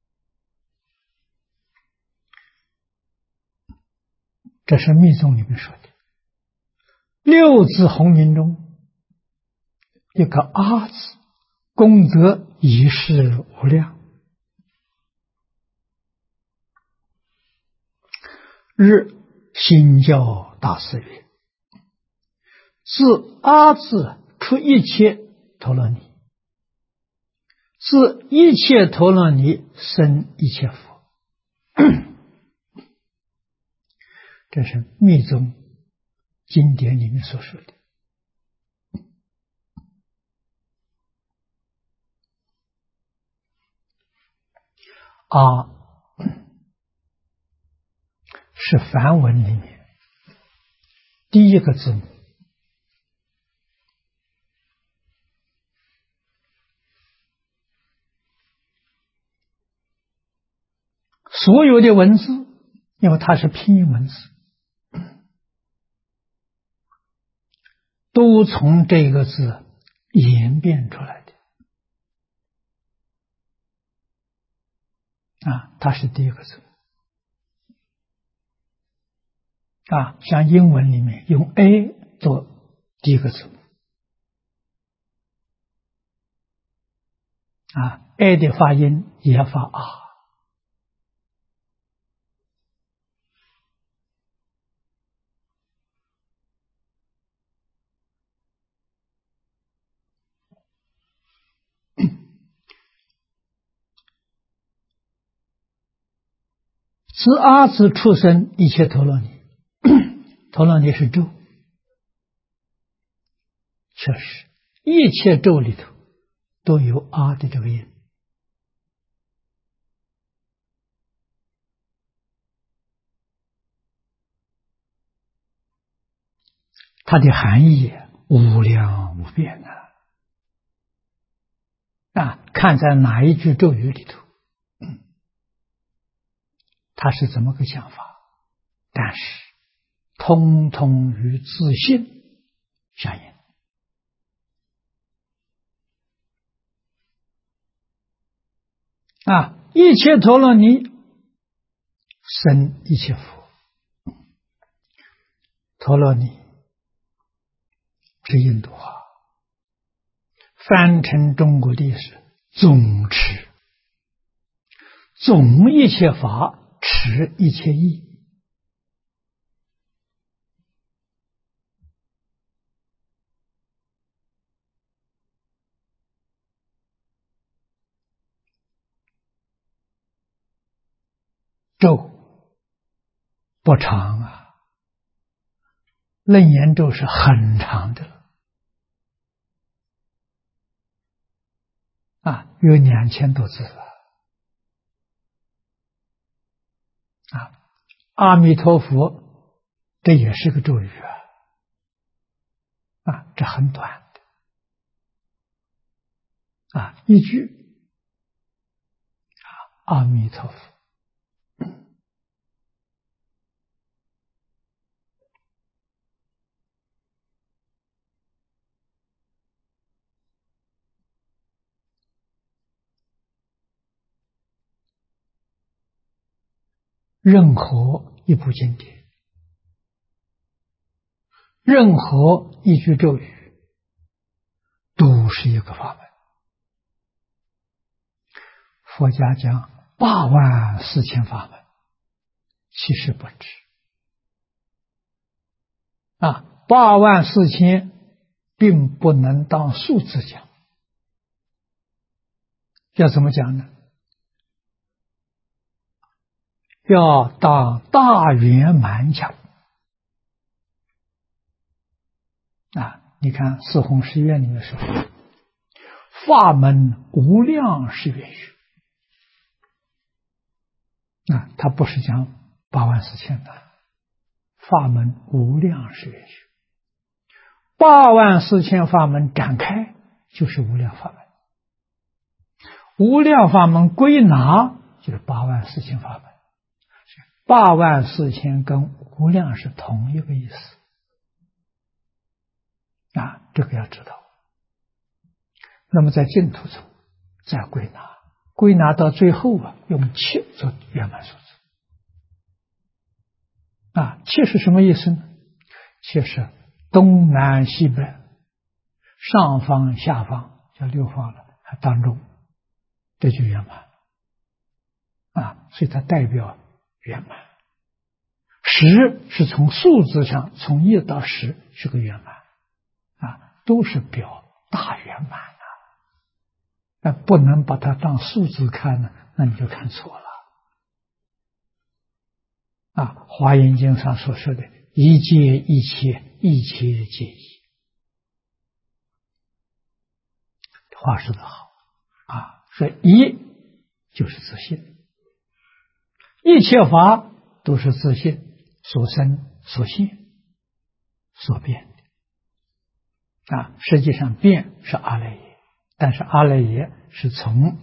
这是密宗里面说的。六字洪名中一个阿字，功德已是无量。日心教大师曰：自阿字出一切陀罗尼，自一切陀罗尼生一切佛。这是密宗经典里面所说的。阿是梵文里面第一个字母，所有的文字，因为它是拼音文字，都从这个字演变出来的啊，它是第一个字啊，像英文里面用 A 做第一个字母啊 ，A 的发音也发啊。自阿字出生一切陀罗尼，陀罗尼是咒，确实一切咒里头都有阿的这个音。它的含义无量无边啊！看在哪一句咒语里头，他是怎么个想法？但是通通与自信相应啊！一切陀罗尼生一切佛，陀罗尼是印度话，翻成中国历史总持，总一切法，持一切义。 咒不长啊，楞严咒是很长的啊，有2000多字了啊。阿弥陀佛，这也是个咒语啊，这很短的啊，一句阿弥陀佛。任何一部经典，任何一句咒语，都是一个法门。佛家讲84000法门，其实不止啊，84000并不能当数字讲，要怎么讲呢？要当大圆满讲啊！你看四弘誓愿里面说，法门无量是愿许啊，他不是讲84000的，法门无量是愿许，84000法门展开就是无量法门，无量法门归纳就是84000法门。84000跟无量是同一个意思啊，这个要知道。那么在净土中再归纳，归纳到最后啊，用7做圆满数字啊。7是什么意思呢？7是东南西北、上方下方，叫6方了，当中这就圆满啊，所以它代表圆满。10是从数字上，从1到10是个圆满啊，都是表大圆满啊，不能把它当数字看呢，那你就看错了啊。华严经上所说的一切一切，一切皆一，话说得好啊，说一就是自信，一切法都是自信所生所现所变的啊。实际上变是阿赖耶，但是阿赖耶是从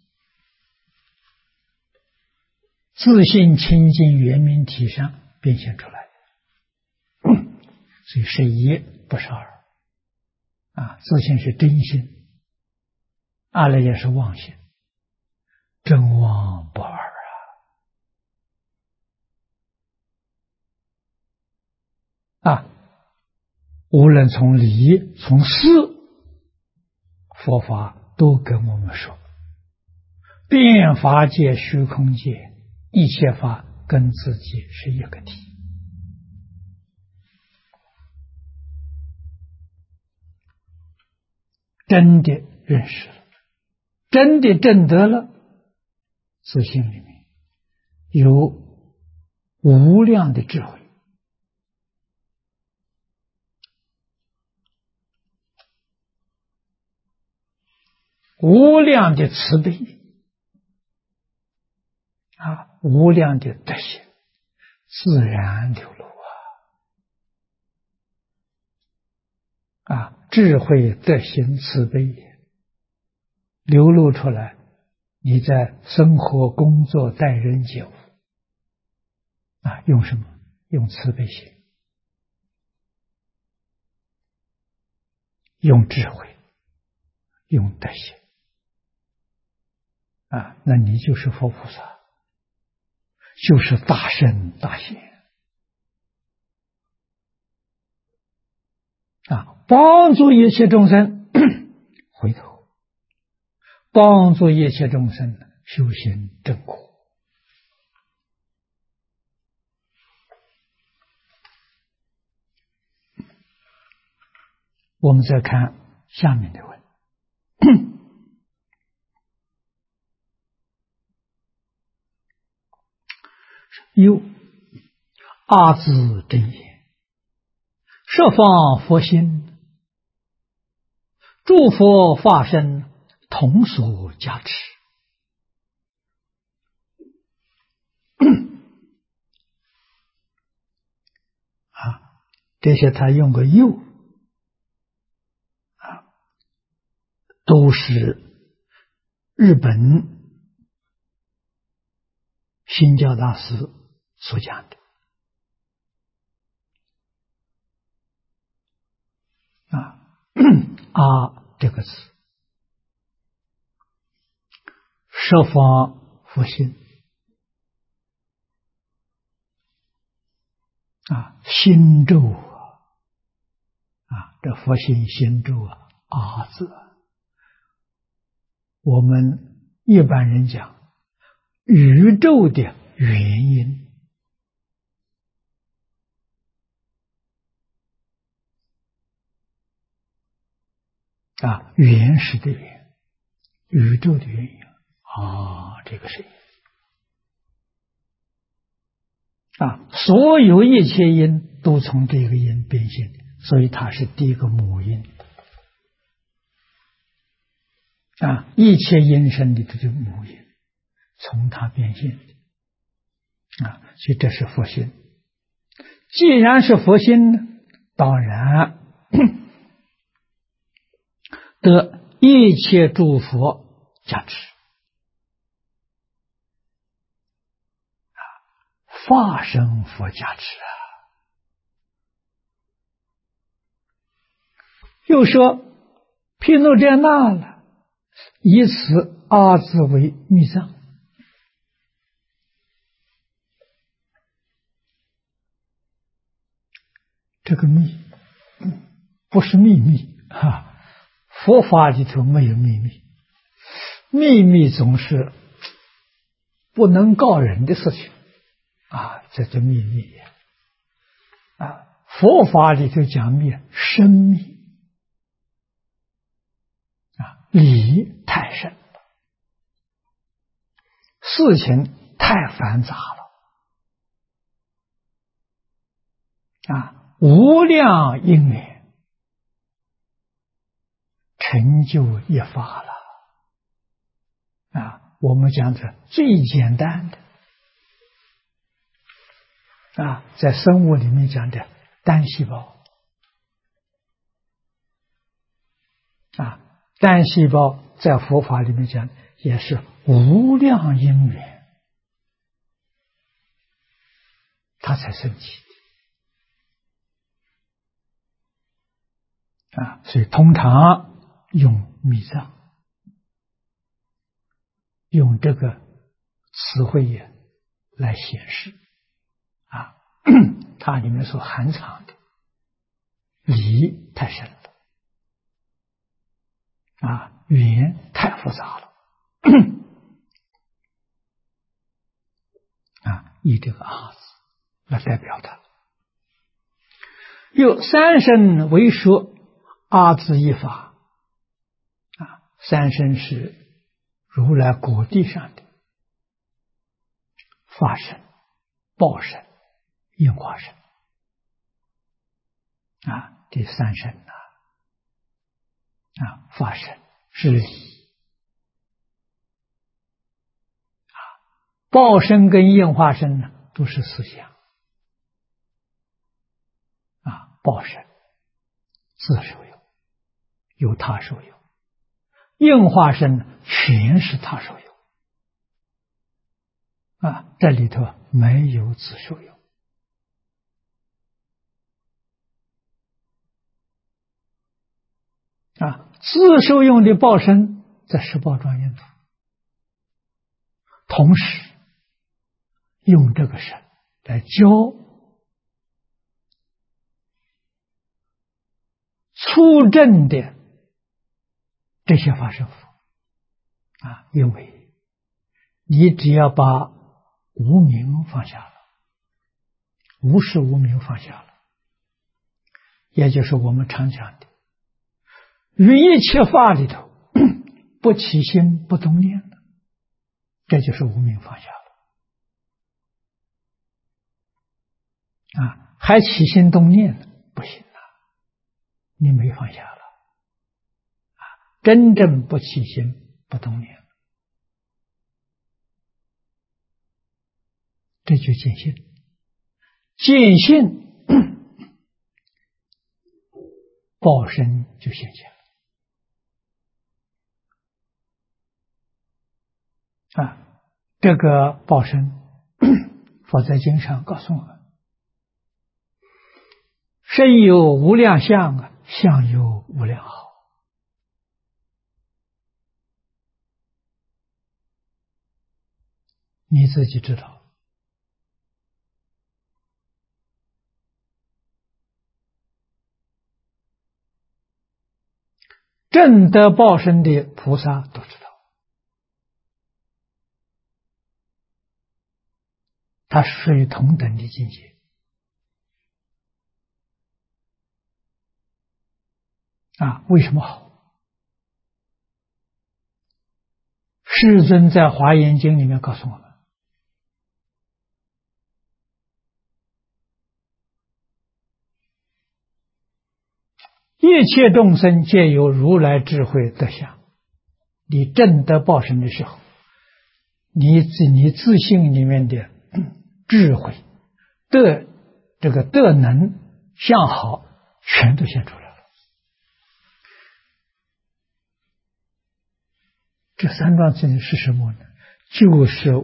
自信清净圆明体上变现出来的，所以是一不是二啊。自信是真心，阿赖耶是妄心，真妄不二啊！无论从理从事，佛法都跟我们说，变法界虚空界一切法跟自己是一个体。真的认识了，真的证得了，自信里面有无量的智慧，无量的慈悲啊，无量的德行，自然流露啊，智慧德行慈悲流露出来，你在生活工作待人接物啊，用什么？用慈悲心，用智慧，用德行啊，那你就是佛菩萨，就是大圣大贤啊，帮助一切众生回头，帮助一切众生修行正果。我们再看下面的问题， 又阿字真言，十方佛心，诸佛法身同所加持。这些他用个又都是日本新教大师所讲的这个字，十方佛心心咒这佛心心咒字，我们一般人讲宇宙的原因原始的原，宇宙的原因这个是所有一切因都从这个因变现，所以它是第一个母因一切因生的这个母因从它变现所以这是佛心。既然是佛心，当然得一切诸佛加持法身佛加持又说毗卢遮那了，以此阿字为密藏。这个密不是秘密佛法里头没有秘密，秘密总是不能告人的事情这叫秘密佛法里头讲秘深密理太深了，事情太繁杂了无量因缘成就一法了我们讲的最简单的在生物里面讲的单细胞单细胞在佛法里面讲也是无量因缘它才升起所以通常用密藏，用这个词汇来显示它里面所含藏的理太深了语言太复杂了以这个阿字来代表它。又三身为说阿字一法三身是如来果地上的法身、报身、应化身这三身法身是理报身跟应化身呢都是思想报身自受有，由他受有，应化身全是他受有这里头没有自受有自受用的报身在十报庄严土，同时用这个身来教粗正的这些法身佛因为你只要把无明放下了，无事无明放下了，也就是我们常讲的于一切法里头不起心不动念的，这就是无明放下了还起心动念呢，不行了，你没放下了。真正不起心不动念，这就见性。见性，报身就现前了。这个报身，佛在经上告诉我们：身有无量相，相有无量好。你自己知道。正得报身的菩萨都知道，它属于同等的境界。为什么好？世尊在《华严经》里面告诉我们，一切众生皆有如来智慧德相。你正得报身的时候，你自性里面的智慧、这个德能、相好，全都现出来了。这三桩事情是什么呢？就是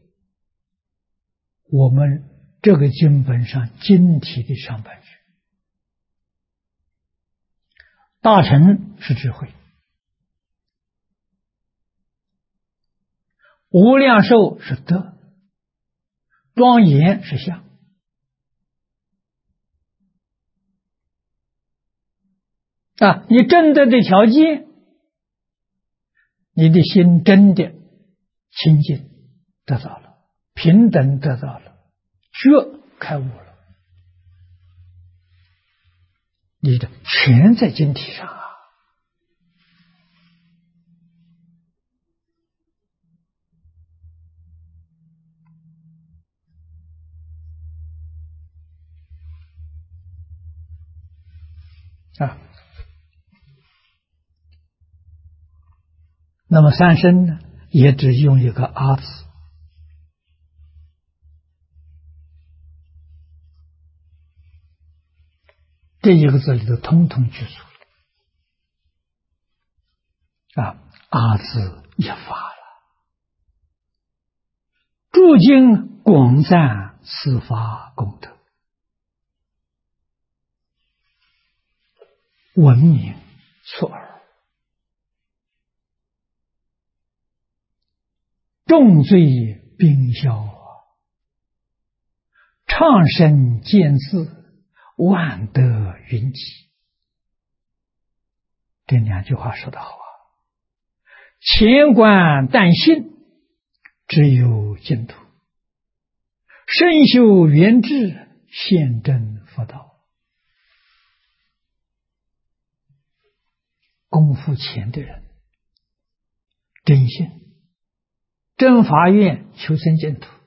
我们这个经本上经体的上半句。大乘是智慧，无量寿是德，庄严是相。你证得的条件，你的心真的清净得到了，平等得到了，觉开悟了，你的全在经体上那么三身呢，也只用一个阿字，这一个字里头通通具足了。阿字一发了，诸经广赞此法功德，闻名错耳，重罪冰消，畅声见字，万德云集。这两句话说得好乾观但信，只有净土；身修圆智，现证佛道。功夫浅的人，真信，真发愿求生净土，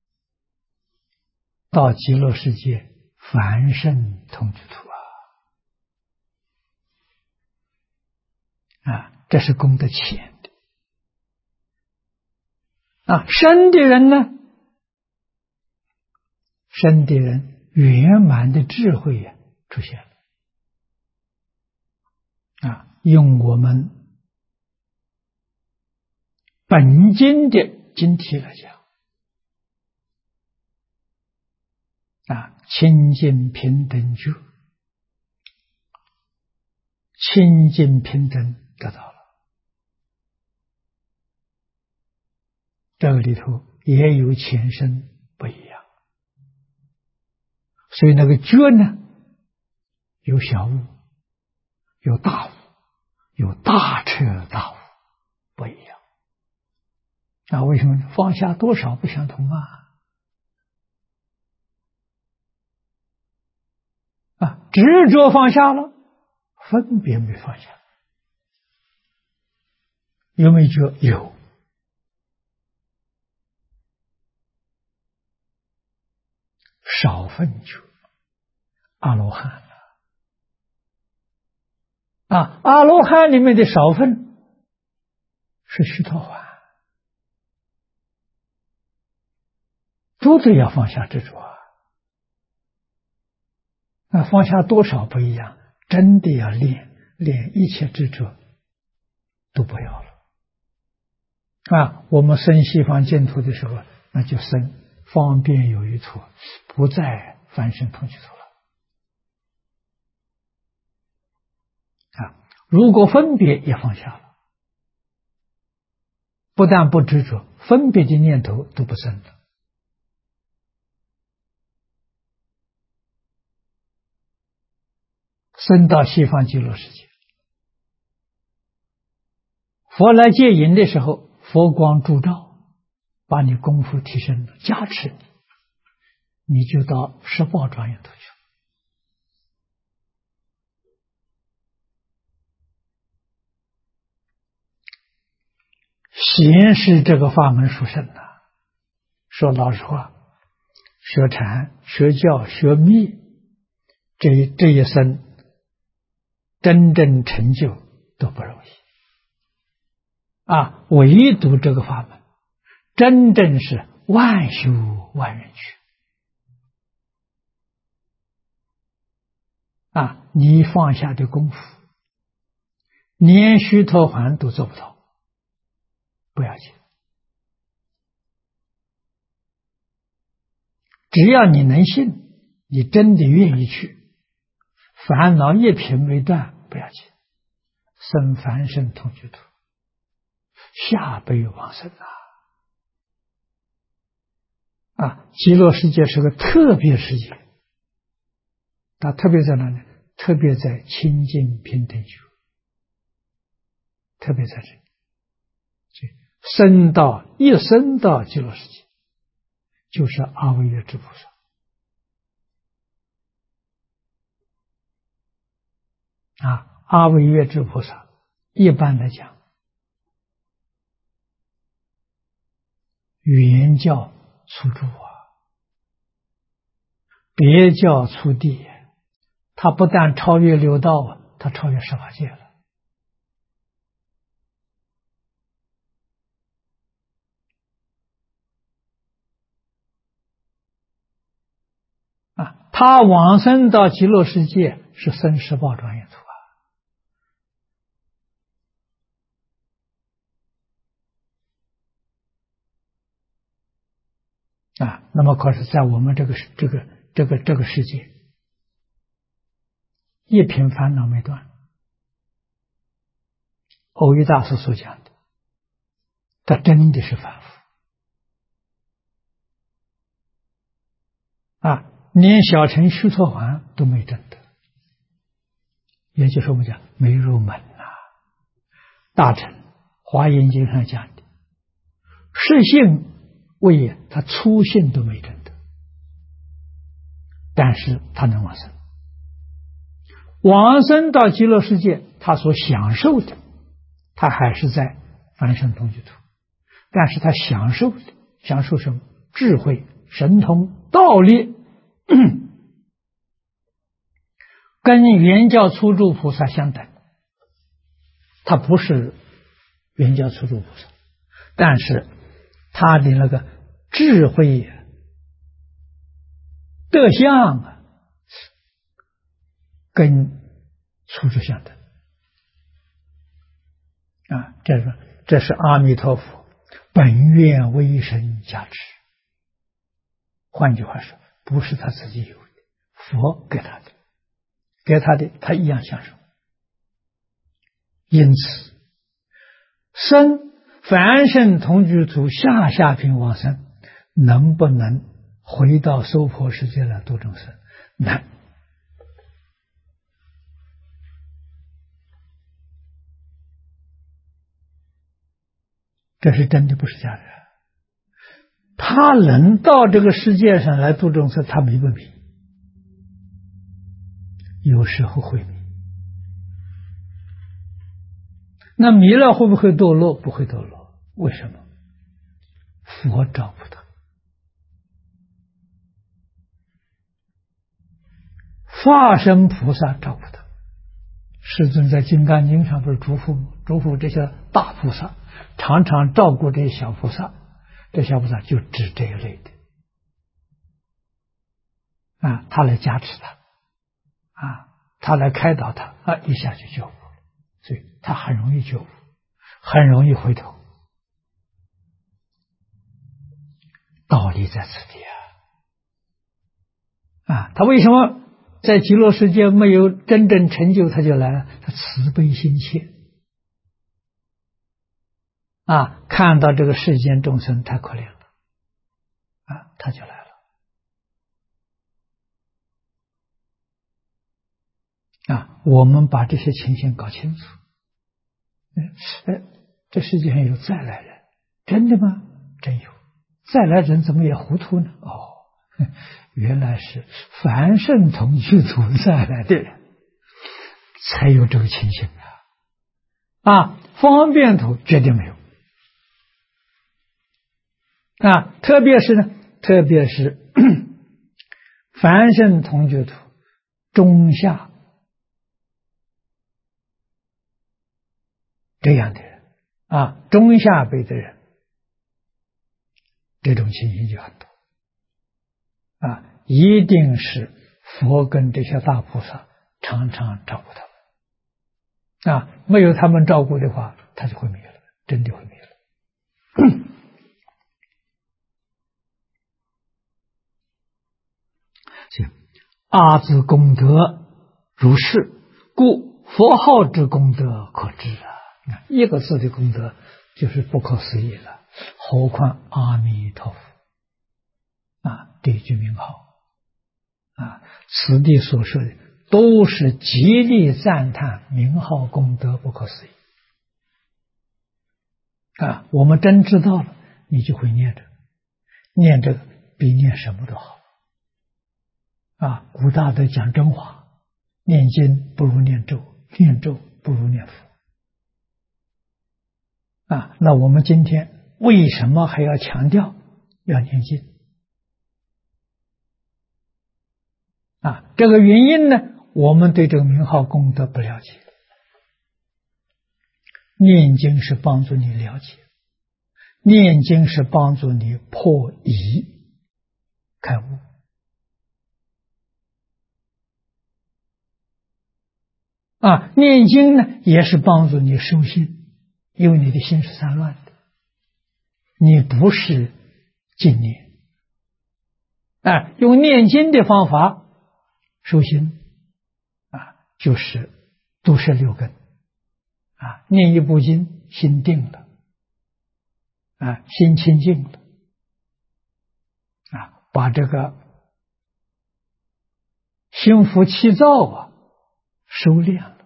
到极乐世界凡圣同居土这是功德浅的。深的人呢？深的人圆满的智慧出现了。用我们本经的经体来讲，清净平等觉，清净平等得到了。这个里头也有前身不一样，所以那个觉呢，有小悟，有大悟，有大彻大悟，不一样。为什么放下多少不相同执着放下了，分别没放下。有没有觉？有。少分觉， 阿罗汉啊，阿罗汉里面的少分是须陀洹，都得要放下执着啊，放下多少不一样，真的要练一切执着都不要了啊！我们生西方净土的时候，那就生方便有余土，不再凡圣同居土了啊！如果分别也放下了，不但不执着，分别的念头都不生了。升到西方极乐世界，佛来接引的时候，佛光烛照，把你功夫提升了，加持你，你就到十报庄严土去。显示这个法门殊胜啊！说老实话，学禅、学教、学密，这一生真正成就都不容易啊！唯独这个法门，真正是万修万人去啊！你放下的功夫，连须陀洹都做不到，不要紧，只要你能信，你真的愿意去，烦恼一品未断，不要紧，生凡圣同居土，下辈往生啊！极乐世界是个特别世界，它特别在哪里？特别在清净平等觉，特别在这里。一生到极乐世界，就是阿惟越致菩萨啊！阿惟越致菩萨一般来讲，原教初住别教初地，他不但超越六道他超越十法界了啊！他往生到极乐世界是生十报庄严土啊！那么可是在我们这个世界，一品烦恼没断。藕益大师所讲的，他真的是凡夫啊，连小乘须陀洹都没证得，也就是我们讲没入门大乘华严经上讲的，实性为也，他初性都没证得，但是他能往生，往生到极乐世界，他所享受的，他还是在凡圣同居土，但是他享受什么？智慧、神通、道力，跟原教初住菩萨相等。他不是原教初住菩萨，但是他的那个智慧德相跟初住相等啊！这是阿弥陀佛本愿威神加持。换句话说，不是他自己有的，佛给他的，他一样享受。因此，生凡圣同居土下品往生，能不能回到娑婆世界来度众生？难。这是真的，不是假的。他能到这个世界上来度众生，他没问题，有时候会迷。那迷了会不会堕落？不会堕落。为什么？佛找不到， 化身菩萨照顾他。世尊在《金刚经》上不是嘱咐吗？嘱咐这些大菩萨常常照顾这些小菩萨，这小菩萨就指这一类的他来加持他他来开导他一下就救活了，所以他很容易救活，很容易回头。道理在此地他为什么在极乐世界没有真正成就他就来了？他慈悲心切看到这个世间众生太可怜了他就来了我们把这些情形搞清楚。这世界上有再来人，真的吗？真有。再来人怎么也糊涂呢？原来是凡圣同居土再来的人才有这个情形方便土绝对没有特别是凡圣同居土中下这样的人中下辈的人，这种情形就很多一定是佛跟这些大菩萨常常照顾他们没有他们照顾的话，他就会灭了，真的会灭了阿字功德如是，故佛号之功德可知一个字的功德就是不可思议了，何况阿弥陀佛这一句名号此地所说的都是极力赞叹名号功德不可思议我们真知道了，你就会念这个比念什么都好古大德讲真话，念经不如念咒，念咒不如念佛那我们今天为什么还要强调要念经这个原因呢，我们对这个名号功德不了解。念经是帮助你了解，念经是帮助你破疑开悟念经呢也是帮助你收心，因为你的心是散乱的，你不是静念用念经的方法收心就是都是六根念一部经，心定了心清净了把这个心浮气躁收敛了，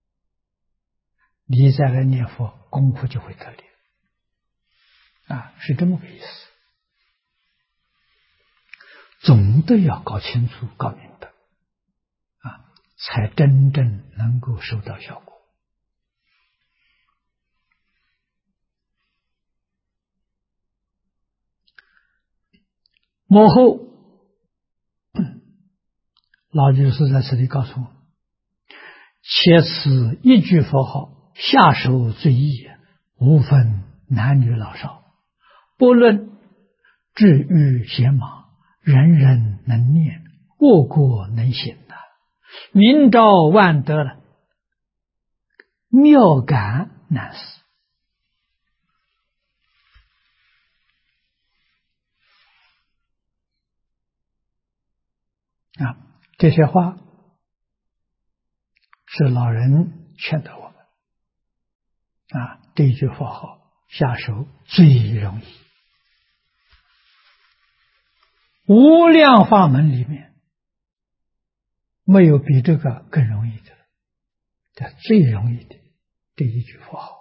你再来念佛，功夫就会得力是这么个意思。总的要搞清楚搞明白才真正能够收到效果。幕后老居士在此里告诉我，且此一句佛号下手最易，无分男女老少，不论智愚贤盲，人人能念，个个能行明照万德了，妙感难思这些话是老人劝导我们这一句佛号下手最容易，无量法门里面没有比这个更容易的，这最容易的这一句佛号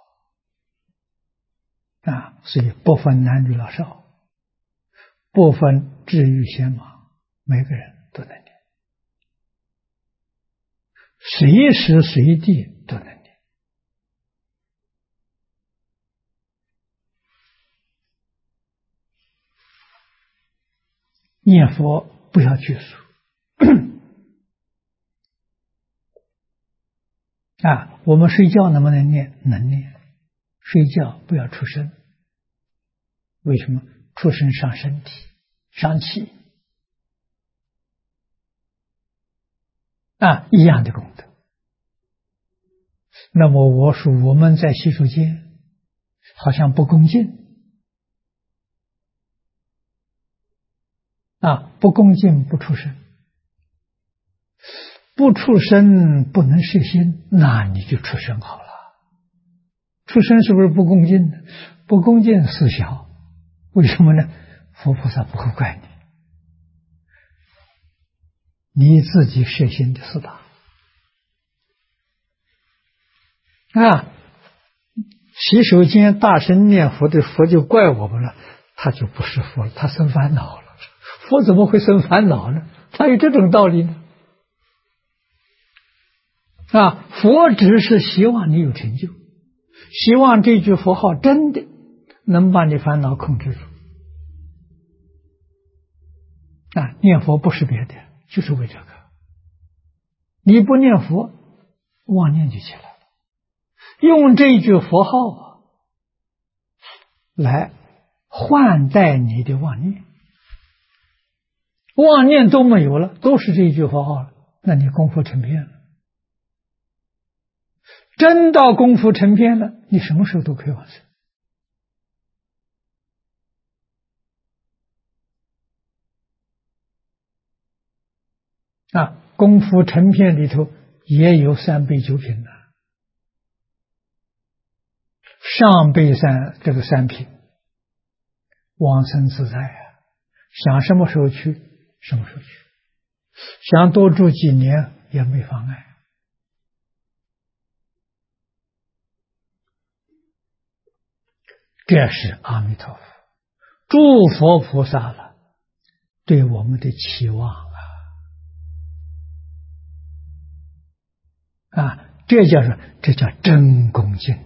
所以不分男女老少，不分智愚贤盲，每个人都能念，随时随地都能念。念佛不要拘束我们睡觉能不能念？能念。睡觉不要出声。为什么？出声伤身体，伤气。一样的功德。那么我们在洗手间好像不恭敬。不恭敬不出声。不出声不能摄心，那你就出声好了。出声是不是不恭敬呢？不恭敬事小，为什么呢？佛菩萨不会怪你，你自己摄心的事大。洗手间大声念佛的佛就怪我们了，他就不是佛了，他生烦恼了。佛怎么会生烦恼呢？哪有这种道理呢？佛只是希望你有成就，希望这句佛号真的能把你烦恼控制住。念佛不是别的，就是为这个。你不念佛，妄念就起来了。用这句佛号来换代你的妄念，妄念都没有了，都是这一句佛号了，那你功夫成片了。真到功夫成片了，你什么时候都可以往生。功夫成片里头也有三倍九品的，上辈这个三品，往生自在想什么时候去什么时候去，想多住几年也没妨碍。这是阿弥陀佛诸佛菩萨了对我们的期望这叫真恭敬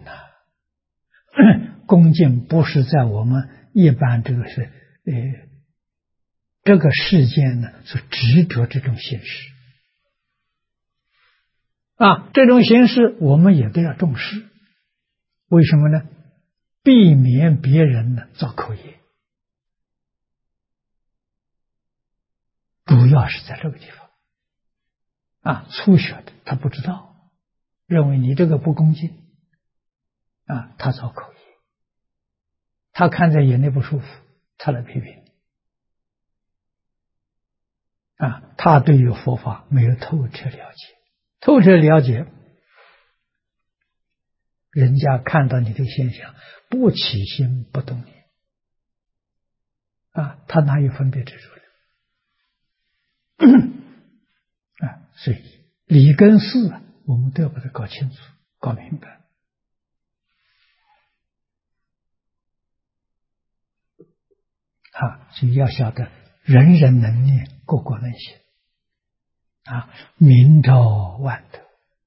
恭敬不是在我们一般这个世间呢所执着这种形式这种形式我们也都要重视。为什么呢？避免别人呢造口业，主要是在这个地方初学的他不知道，认为你这个不恭敬他造口业，他看在眼里不舒服，他来批评你他对于佛法没有透彻了解。透彻了解，人家看到你这个现象不起心不动念他哪有分别执着的所以理跟事我们都要把它搞清楚搞明白所以要晓得人人能念，个个能行明照万德。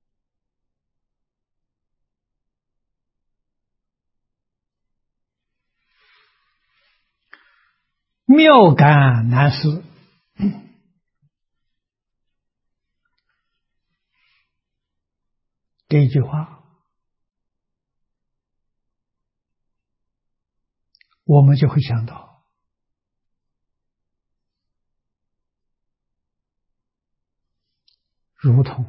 妙感难思，这一句话我们就会想到如同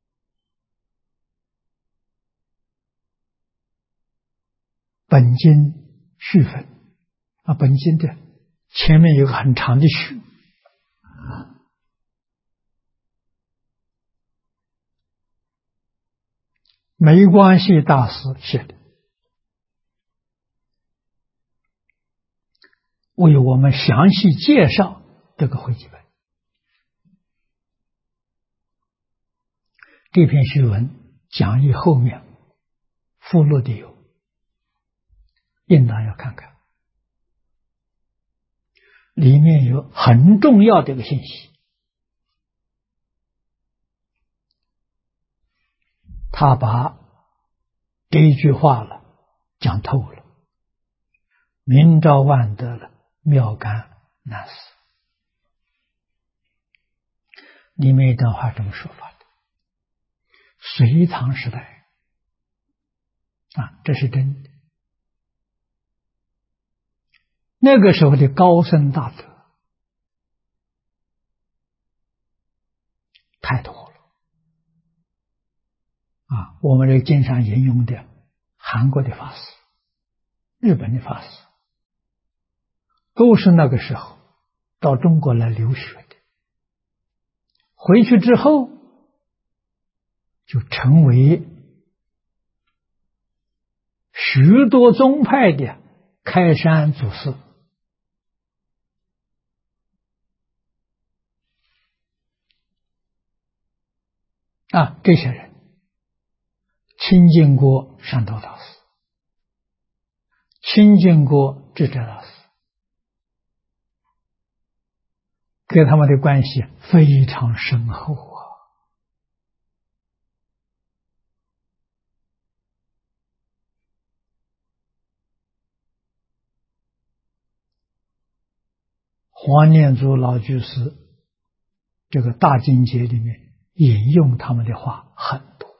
本经序分本经的前面有个很长的序没关系大师写的，为我们详细介绍这个会集本。这篇序文讲义后面附录的有，应当要看看，里面有很重要的一个信息。他把这一句话了讲透了，明照万德了，妙感难思。里面一段话这么说法的： 隋唐时代这是真的。那个时候的高僧大德太多了我们这经常引用的韩国的法师、日本的法师，都是那个时候到中国来留学的，回去之后就成为许多宗派的开山祖师这些人亲近过山头大师，亲近过智者大师，跟他们的关系非常深厚黄念祖老居士这个大经解里面引用他们的话很多。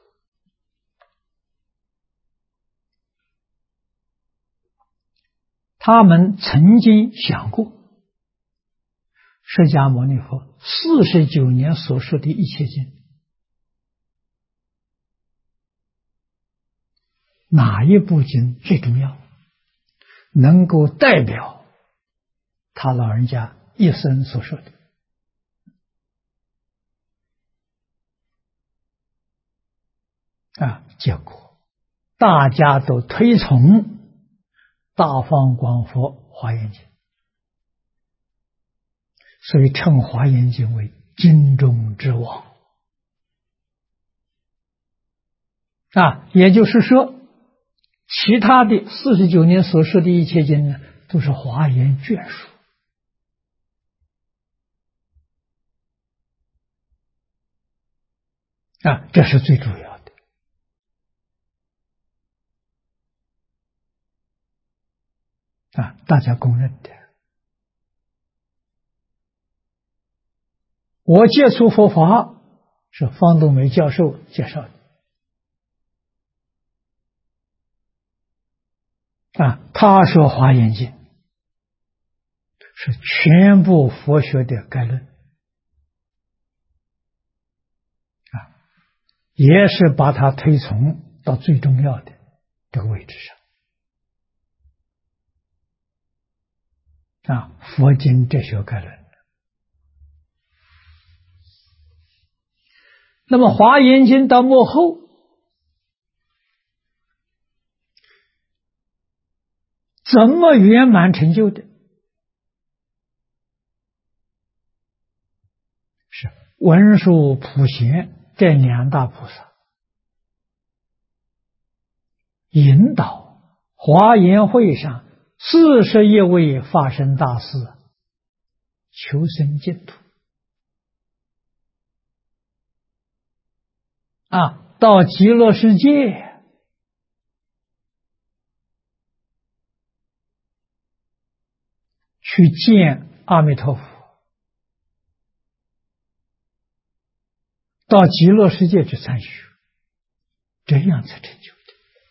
他们曾经想过，释迦牟尼佛49年所说的一切经，哪一部经最重要，能够代表他老人家一生所说的？结果大家都推崇大方广佛华严经，所以称华严经为经中之王也就是说，其他的49年所说的一切经呢，都是华严眷属这是最主要的大家公认的。我接触佛法是方东梅教授介绍的他说华严经是全部佛学的概论也是把它推崇到最重要的这个位置上佛经哲学概论。那么华严经到末后怎么圆满成就的？是文殊普贤这两大菩萨引导华严会上41位法身大士求生净土到极乐世界去见阿弥陀佛，到极乐世界去参学，这样才成就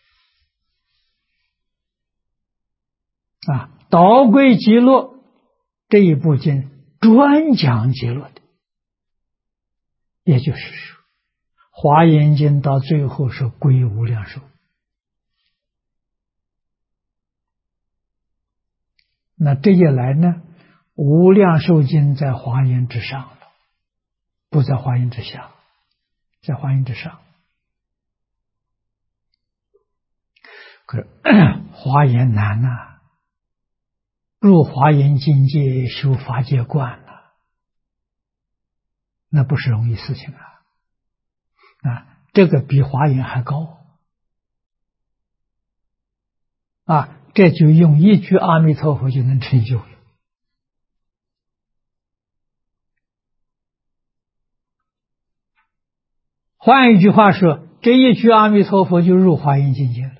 的导归极乐这一部经专讲极乐的，也就是说华严经到最后是归无量寿。那这一来呢，无量寿经在华严之上了，不在华严之下，在华严之上。可是华严难入华严境界修法界观那不是容易事情这个比华严还高这就用一句阿弥陀佛就能成就了。换一句话说，这一句阿弥陀佛就入华严境界了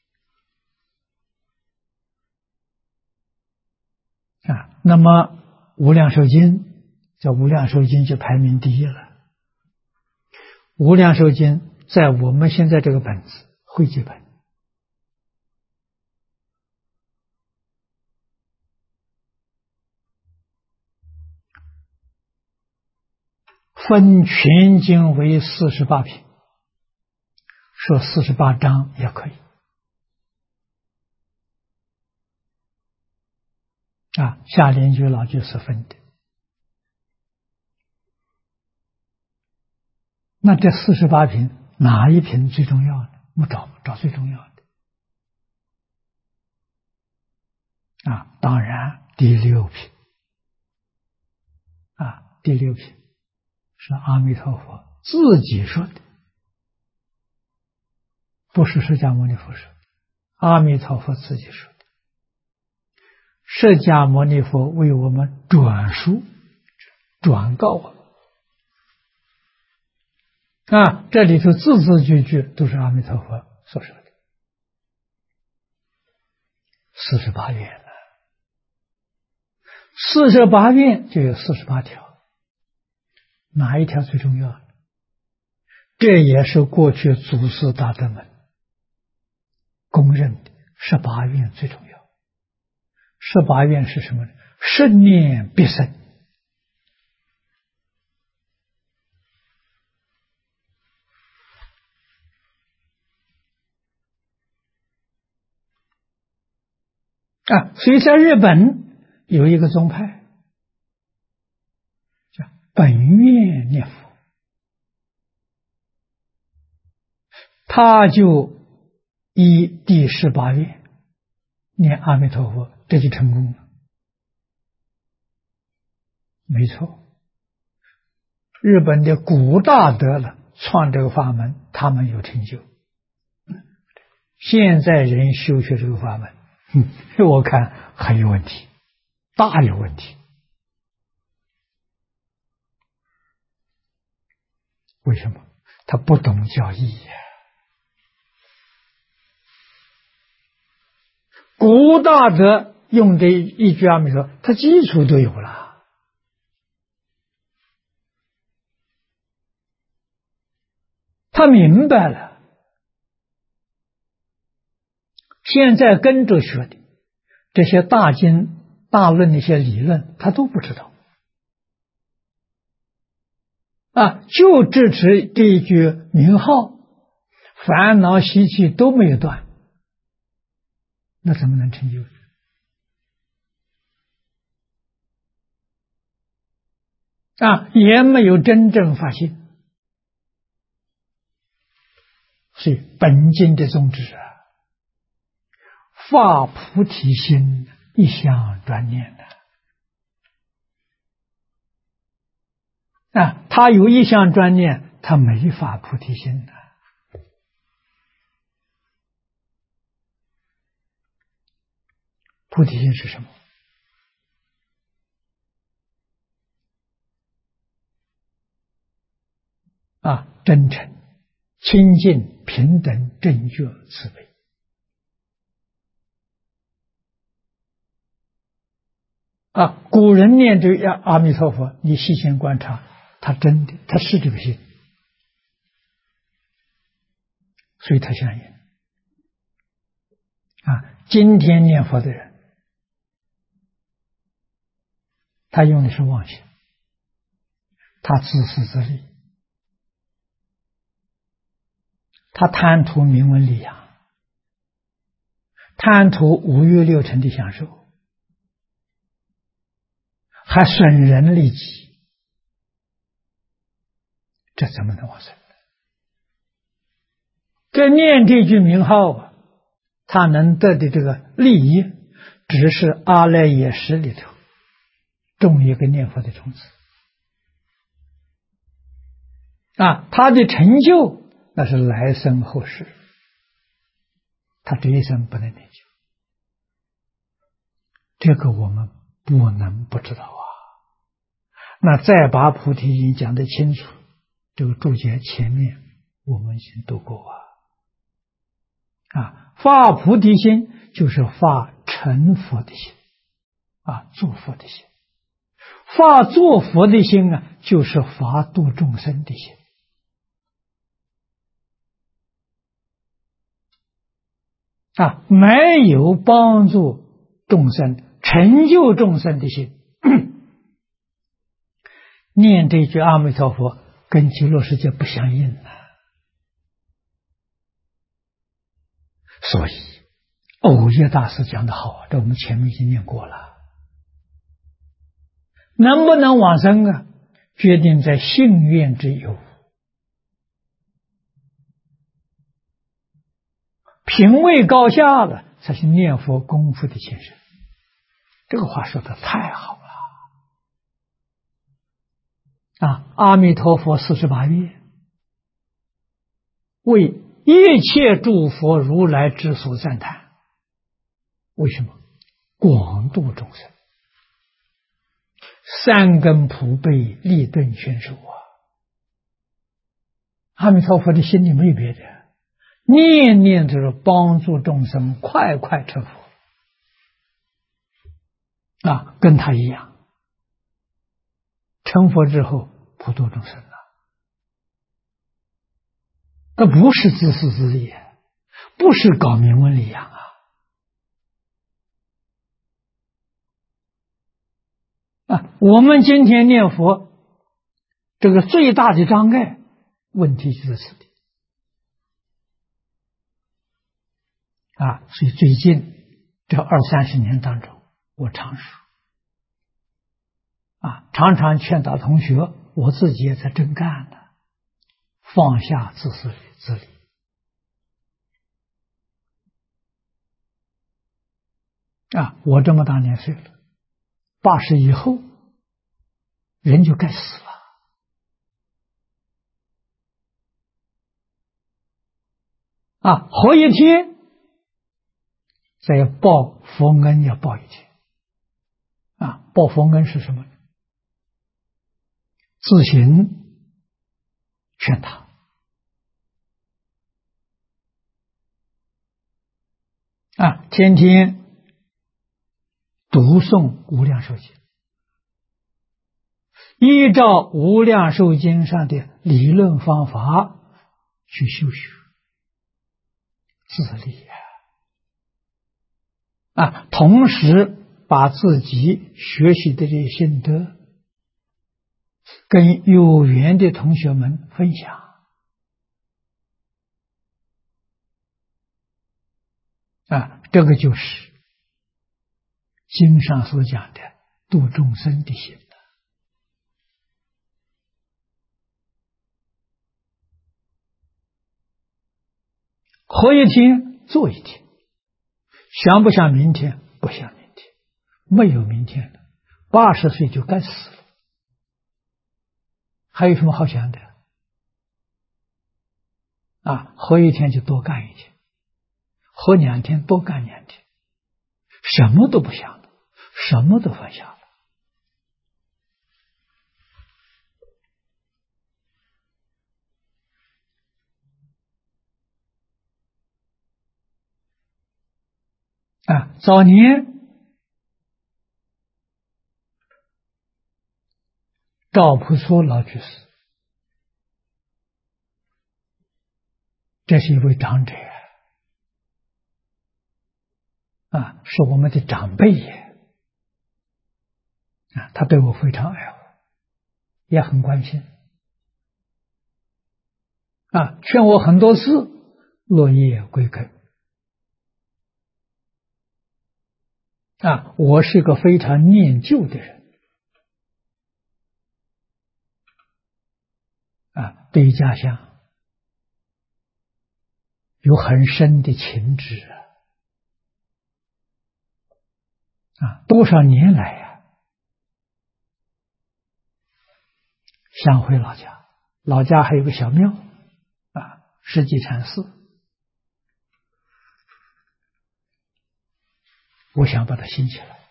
那么无量寿经，在无量寿经就排名第一了。无量寿经在我们现在这个本子汇集本，分全经为48品，说48章也可以。下联觉老就是分的。那这48品哪一品最重要呢？我们找最重要的。当然第6品。第6品是阿弥陀佛自己说的，不是释迦牟尼佛说的，阿弥陀佛自己说的。释迦牟尼佛为我们转述、转告我们。这里头字字句句都是阿弥陀佛所说的。48愿了，48愿就有48条，哪一条最重要？这也是过去祖师大德们公认的，18愿最重要。18愿是什么呢？十念必生。所以在日本有一个宗派叫本愿念佛，他就依第18愿念阿弥陀佛，这就成功了。没错，日本的古大德了创这个法门，他们有成就。现在人修学这个法门，我看很有问题，大有问题。为什么？他不懂教义呀。古大德用这一句阿弥陀，他基础都有了。他明白了。现在跟着学的这些大经大论的一些理论，他都不知道。就支持这一句名号，烦恼习气都没有断，那怎么能成就？也没有真正发心。所以本经的宗旨发菩提心，一向专念他有一向专念，他没发菩提心菩提心是什么？真诚、清净、平等、正觉、慈悲。古人念这个阿弥陀佛，你细心观察，他真的，他是这个心，所以他相应。今天念佛的人，他用的是妄想，他自私自利，他贪图名闻利养，贪图五欲六尘的享受，还损人利己，这怎么能往生？这念这句名号他能得的这个利益，只是阿赖耶识里头种一个念佛的种子他的成就那是来生后世，他这一生不能成就，这个我们不能不知道那再把菩提心讲得清楚，这个注解前面我们已经读过发菩提心就是发成佛的心，做佛的心。 发作佛的心啊，就是发度众生的心啊，没有帮助众生、成就众生的心。念这句阿弥陀佛，跟极乐世界不相应啊。所以，藕益大师讲的好，这我们前面已经念过了。能不能往生啊？决定在信愿之有。品位高下了，才是念佛功夫的精神。这个话说的太好了啊！阿弥陀佛48愿，为一切诸佛如来之所赞叹。为什么？广度众生，三根普被，利钝全收啊！阿弥陀佛的心里没有别的，念念就是帮助众生快快成佛啊，跟他一样，成佛之后普度众生了。那不是自私自利，不是搞名闻利养啊！我们今天念佛，这个最大的障碍问题就在此地啊！所以最近这20-30年当中，我常说啊，常常劝导同学，我自己也在真干呢，放下自私自利。啊，我这么大年岁了，80以后，人就该死了。啊，活一天，再报佛恩要报一天。啊，报佛恩是什么？自行劝他。啊，天天读诵无量寿经，依照无量寿经上的理论方法去修学自利啊，同时把自己学习的这些心得跟有缘的同学们分享啊，这个就是经上所讲的度众生的心。活一天做一天，想不想明天？不想明天，没有明天了。80岁就该死了，还有什么好想的？啊，活一天就多干一天，活2天多干2天，什么都不想了，什么都放下了。啊，早年赵朴初老居士，这是一位长者啊，是我们的长辈也啊，他对我非常爱护，也很关心啊，劝我很多次落叶归根啊。我是个非常念旧的人啊，对家乡有很深的情执啊，多少年来呀，想回老家，老家还有个小庙啊，世纪禅寺，我想把它兴起来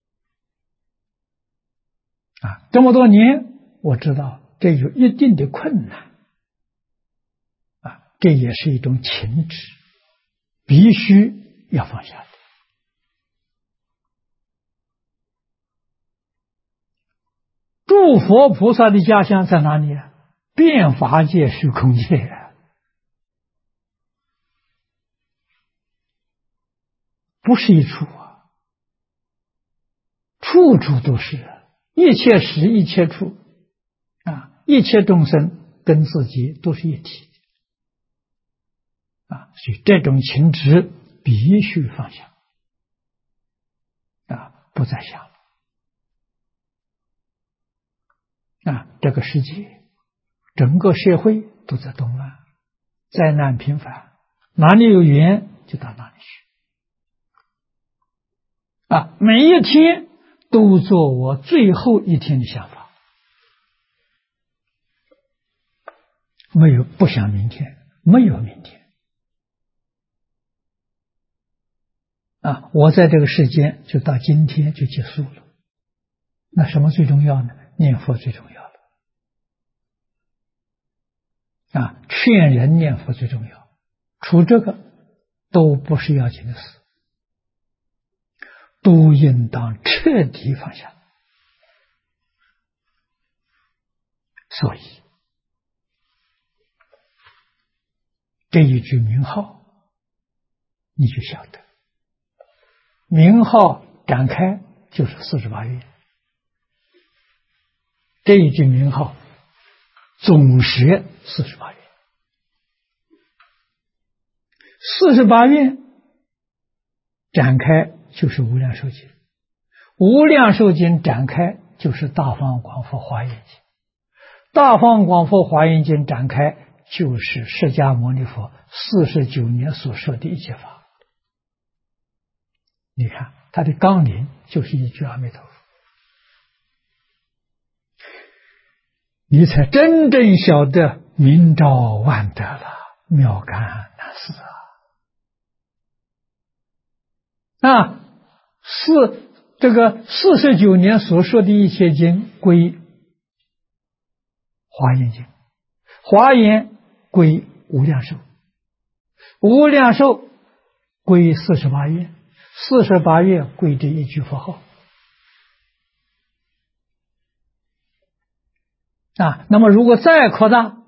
啊。这么多年，我知道这有一定的困难啊，这也是一种情执，必须要放下的。 诸佛菩萨的家乡在哪里啊？遍法界虚空界，不是一处啊，处处都是，一切时一切处啊，一切众生跟自己都是一体啊，所以这种情执必须放下啊，不再想啊，这个世界整个社会都在动乱，灾难频繁，哪里有缘就到哪里去啊！每一天都做我最后一天的想法，没有不想明天，没有明天啊！我在这个世间就到今天就结束了，那什么最重要呢？念佛最重要了啊！劝人念佛最重要，除这个都不是要紧的事，都应当彻底放下。所以这一句名号你就晓得，名号展开就是48愿，这一句名号总学48愿，48愿展开就是无量寿经，无量寿经展开就是大方广佛华严经，大方广佛华严经展开就是释迦牟尼佛49年所说的一切法。你看它的纲领就是一句阿弥陀佛，你才真正晓得明照万德了，妙感难思啊！这个49年所说的一切经归华严经，华严归无量寿，无量寿归48愿，48愿归这一句佛号啊。那么如果再扩大，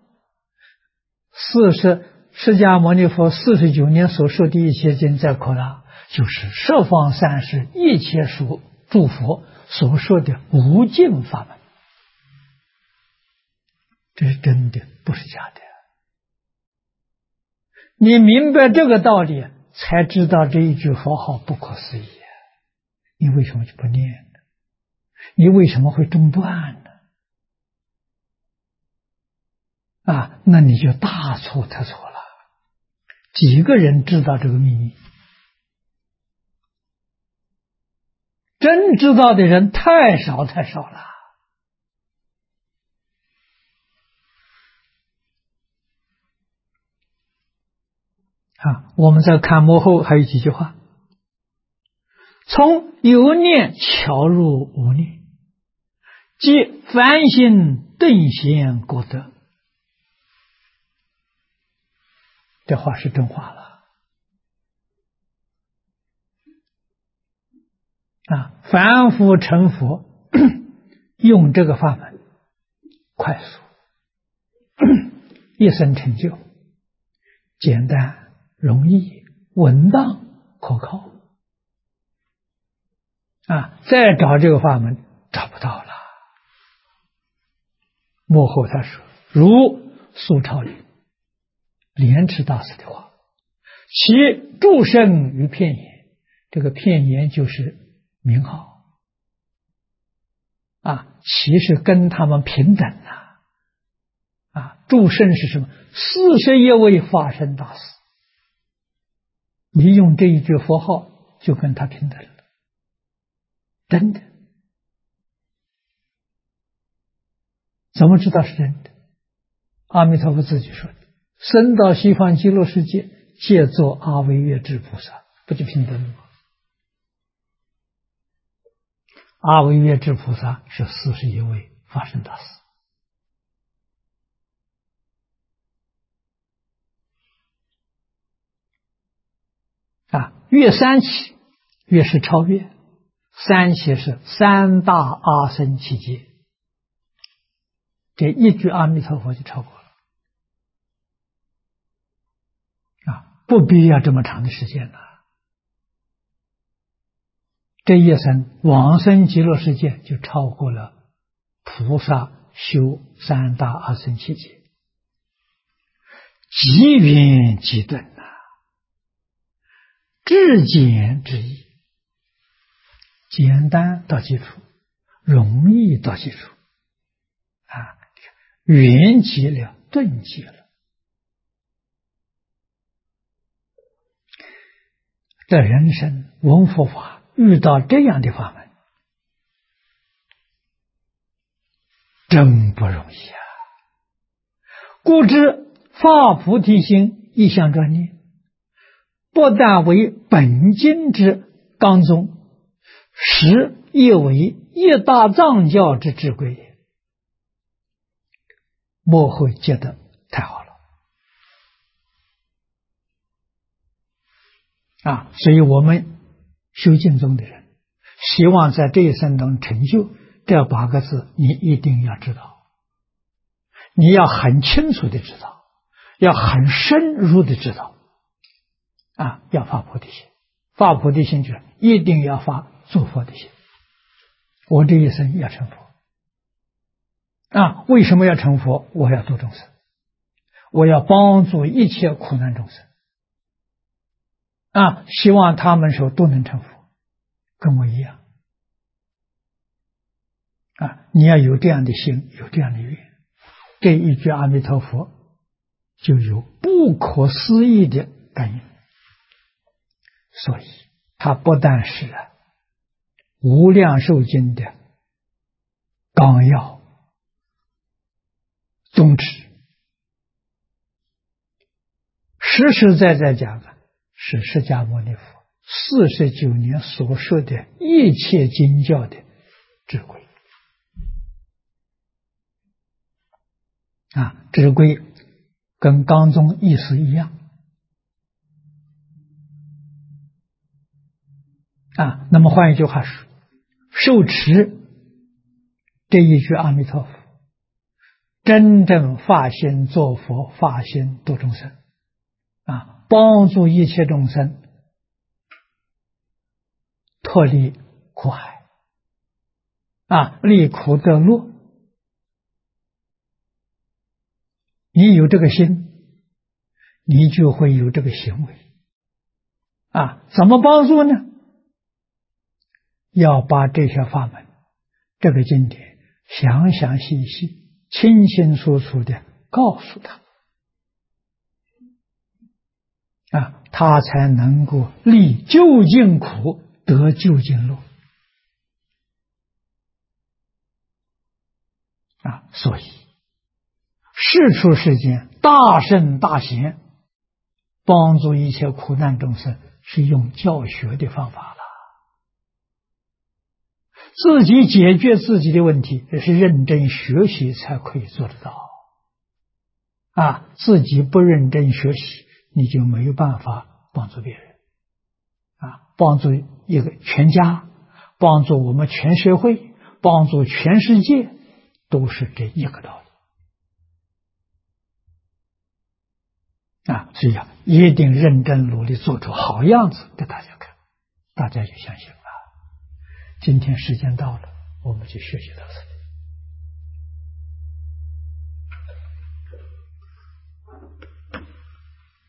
释迦牟尼佛49年所说的一切经再扩大，就是十方三世一切诸佛所说的无尽法门，这是真的，不是假的。你明白这个道理，才知道这一句佛号不可思议。你为什么就不念呢？你为什么会中断呢？啊，那你就大错特错了。几个人知道这个秘密？真知道的人太少太少了。啊，我们在看幕后还有几句话：从有念巧入无念，即凡心顿显果德。这话是真话了啊！凡夫成佛，用这个法门，快速，一生成就，简单、容易、稳当、可靠啊！再找这个法门找不到了。幕后他说：“如苏超云、莲池大师的话，其诸生于片言，这个片言就是名号啊，其实跟他们平等啊。诸生是什么？41位法身大师，你用这一句佛号就跟他平等了，真的。怎么知道是真的？阿弥陀佛自己说的，生到西方极乐世界，借作阿惟越致菩萨，不就平等了吗？阿惟越致菩萨是41位法身大师啊。越三起，越是超越。三起是三大阿僧祇劫这一句阿弥陀佛就超过了不必要这么长的时间了。这一生往生极乐世界就超过了菩萨修三大阿僧祇劫，极远极顿至简至易，简单到基础，容易到基础圆极了，顿极了。这人生闻佛法，遇到这样的法门，真不容易故知发菩提心，一向专念，不但为本经之纲宗，实亦为一大藏教之智慧也。莫会觉得太好了所以我们修净宗的人，希望在这一生中成就这8个字，你一定要知道，你要很清楚的知道，要很深入的知道要发菩提心。发菩提心就是一定要发做佛的心。我这一生要成佛为什么要成佛？我要度众生，我要帮助一切苦难众生希望他们说都能成佛，跟我一样你要有这样的心，有这样的愿，这一句阿弥陀佛就有不可思议的感应。所以它不但是无量寿经的纲要宗旨，实实在在讲是释迦牟尼佛49年所说的一切经教的智慧智慧跟纲宗意思一样那么换一句话说，受持这一句阿弥陀佛，真正发心做佛，发心度众生帮助一切众生脱离苦海离苦得乐。你有这个心，你就会有这个行为怎么帮助呢？要把这些法门，这个经典详详细细、清清楚楚的告诉他他才能够离究竟苦，得究竟乐所以世出世间大圣大贤帮助一切苦难众生，是用教学的方法了。自己解决自己的问题，也是认真学习才可以做得到自己不认真学习，你就没有办法帮助别人帮助一个全家，帮助我们全社会，帮助全世界，都是这一个道理所以一定认真努力做出好样子给大家看，大家就相信了。今天时间到了，我们就学习到这里。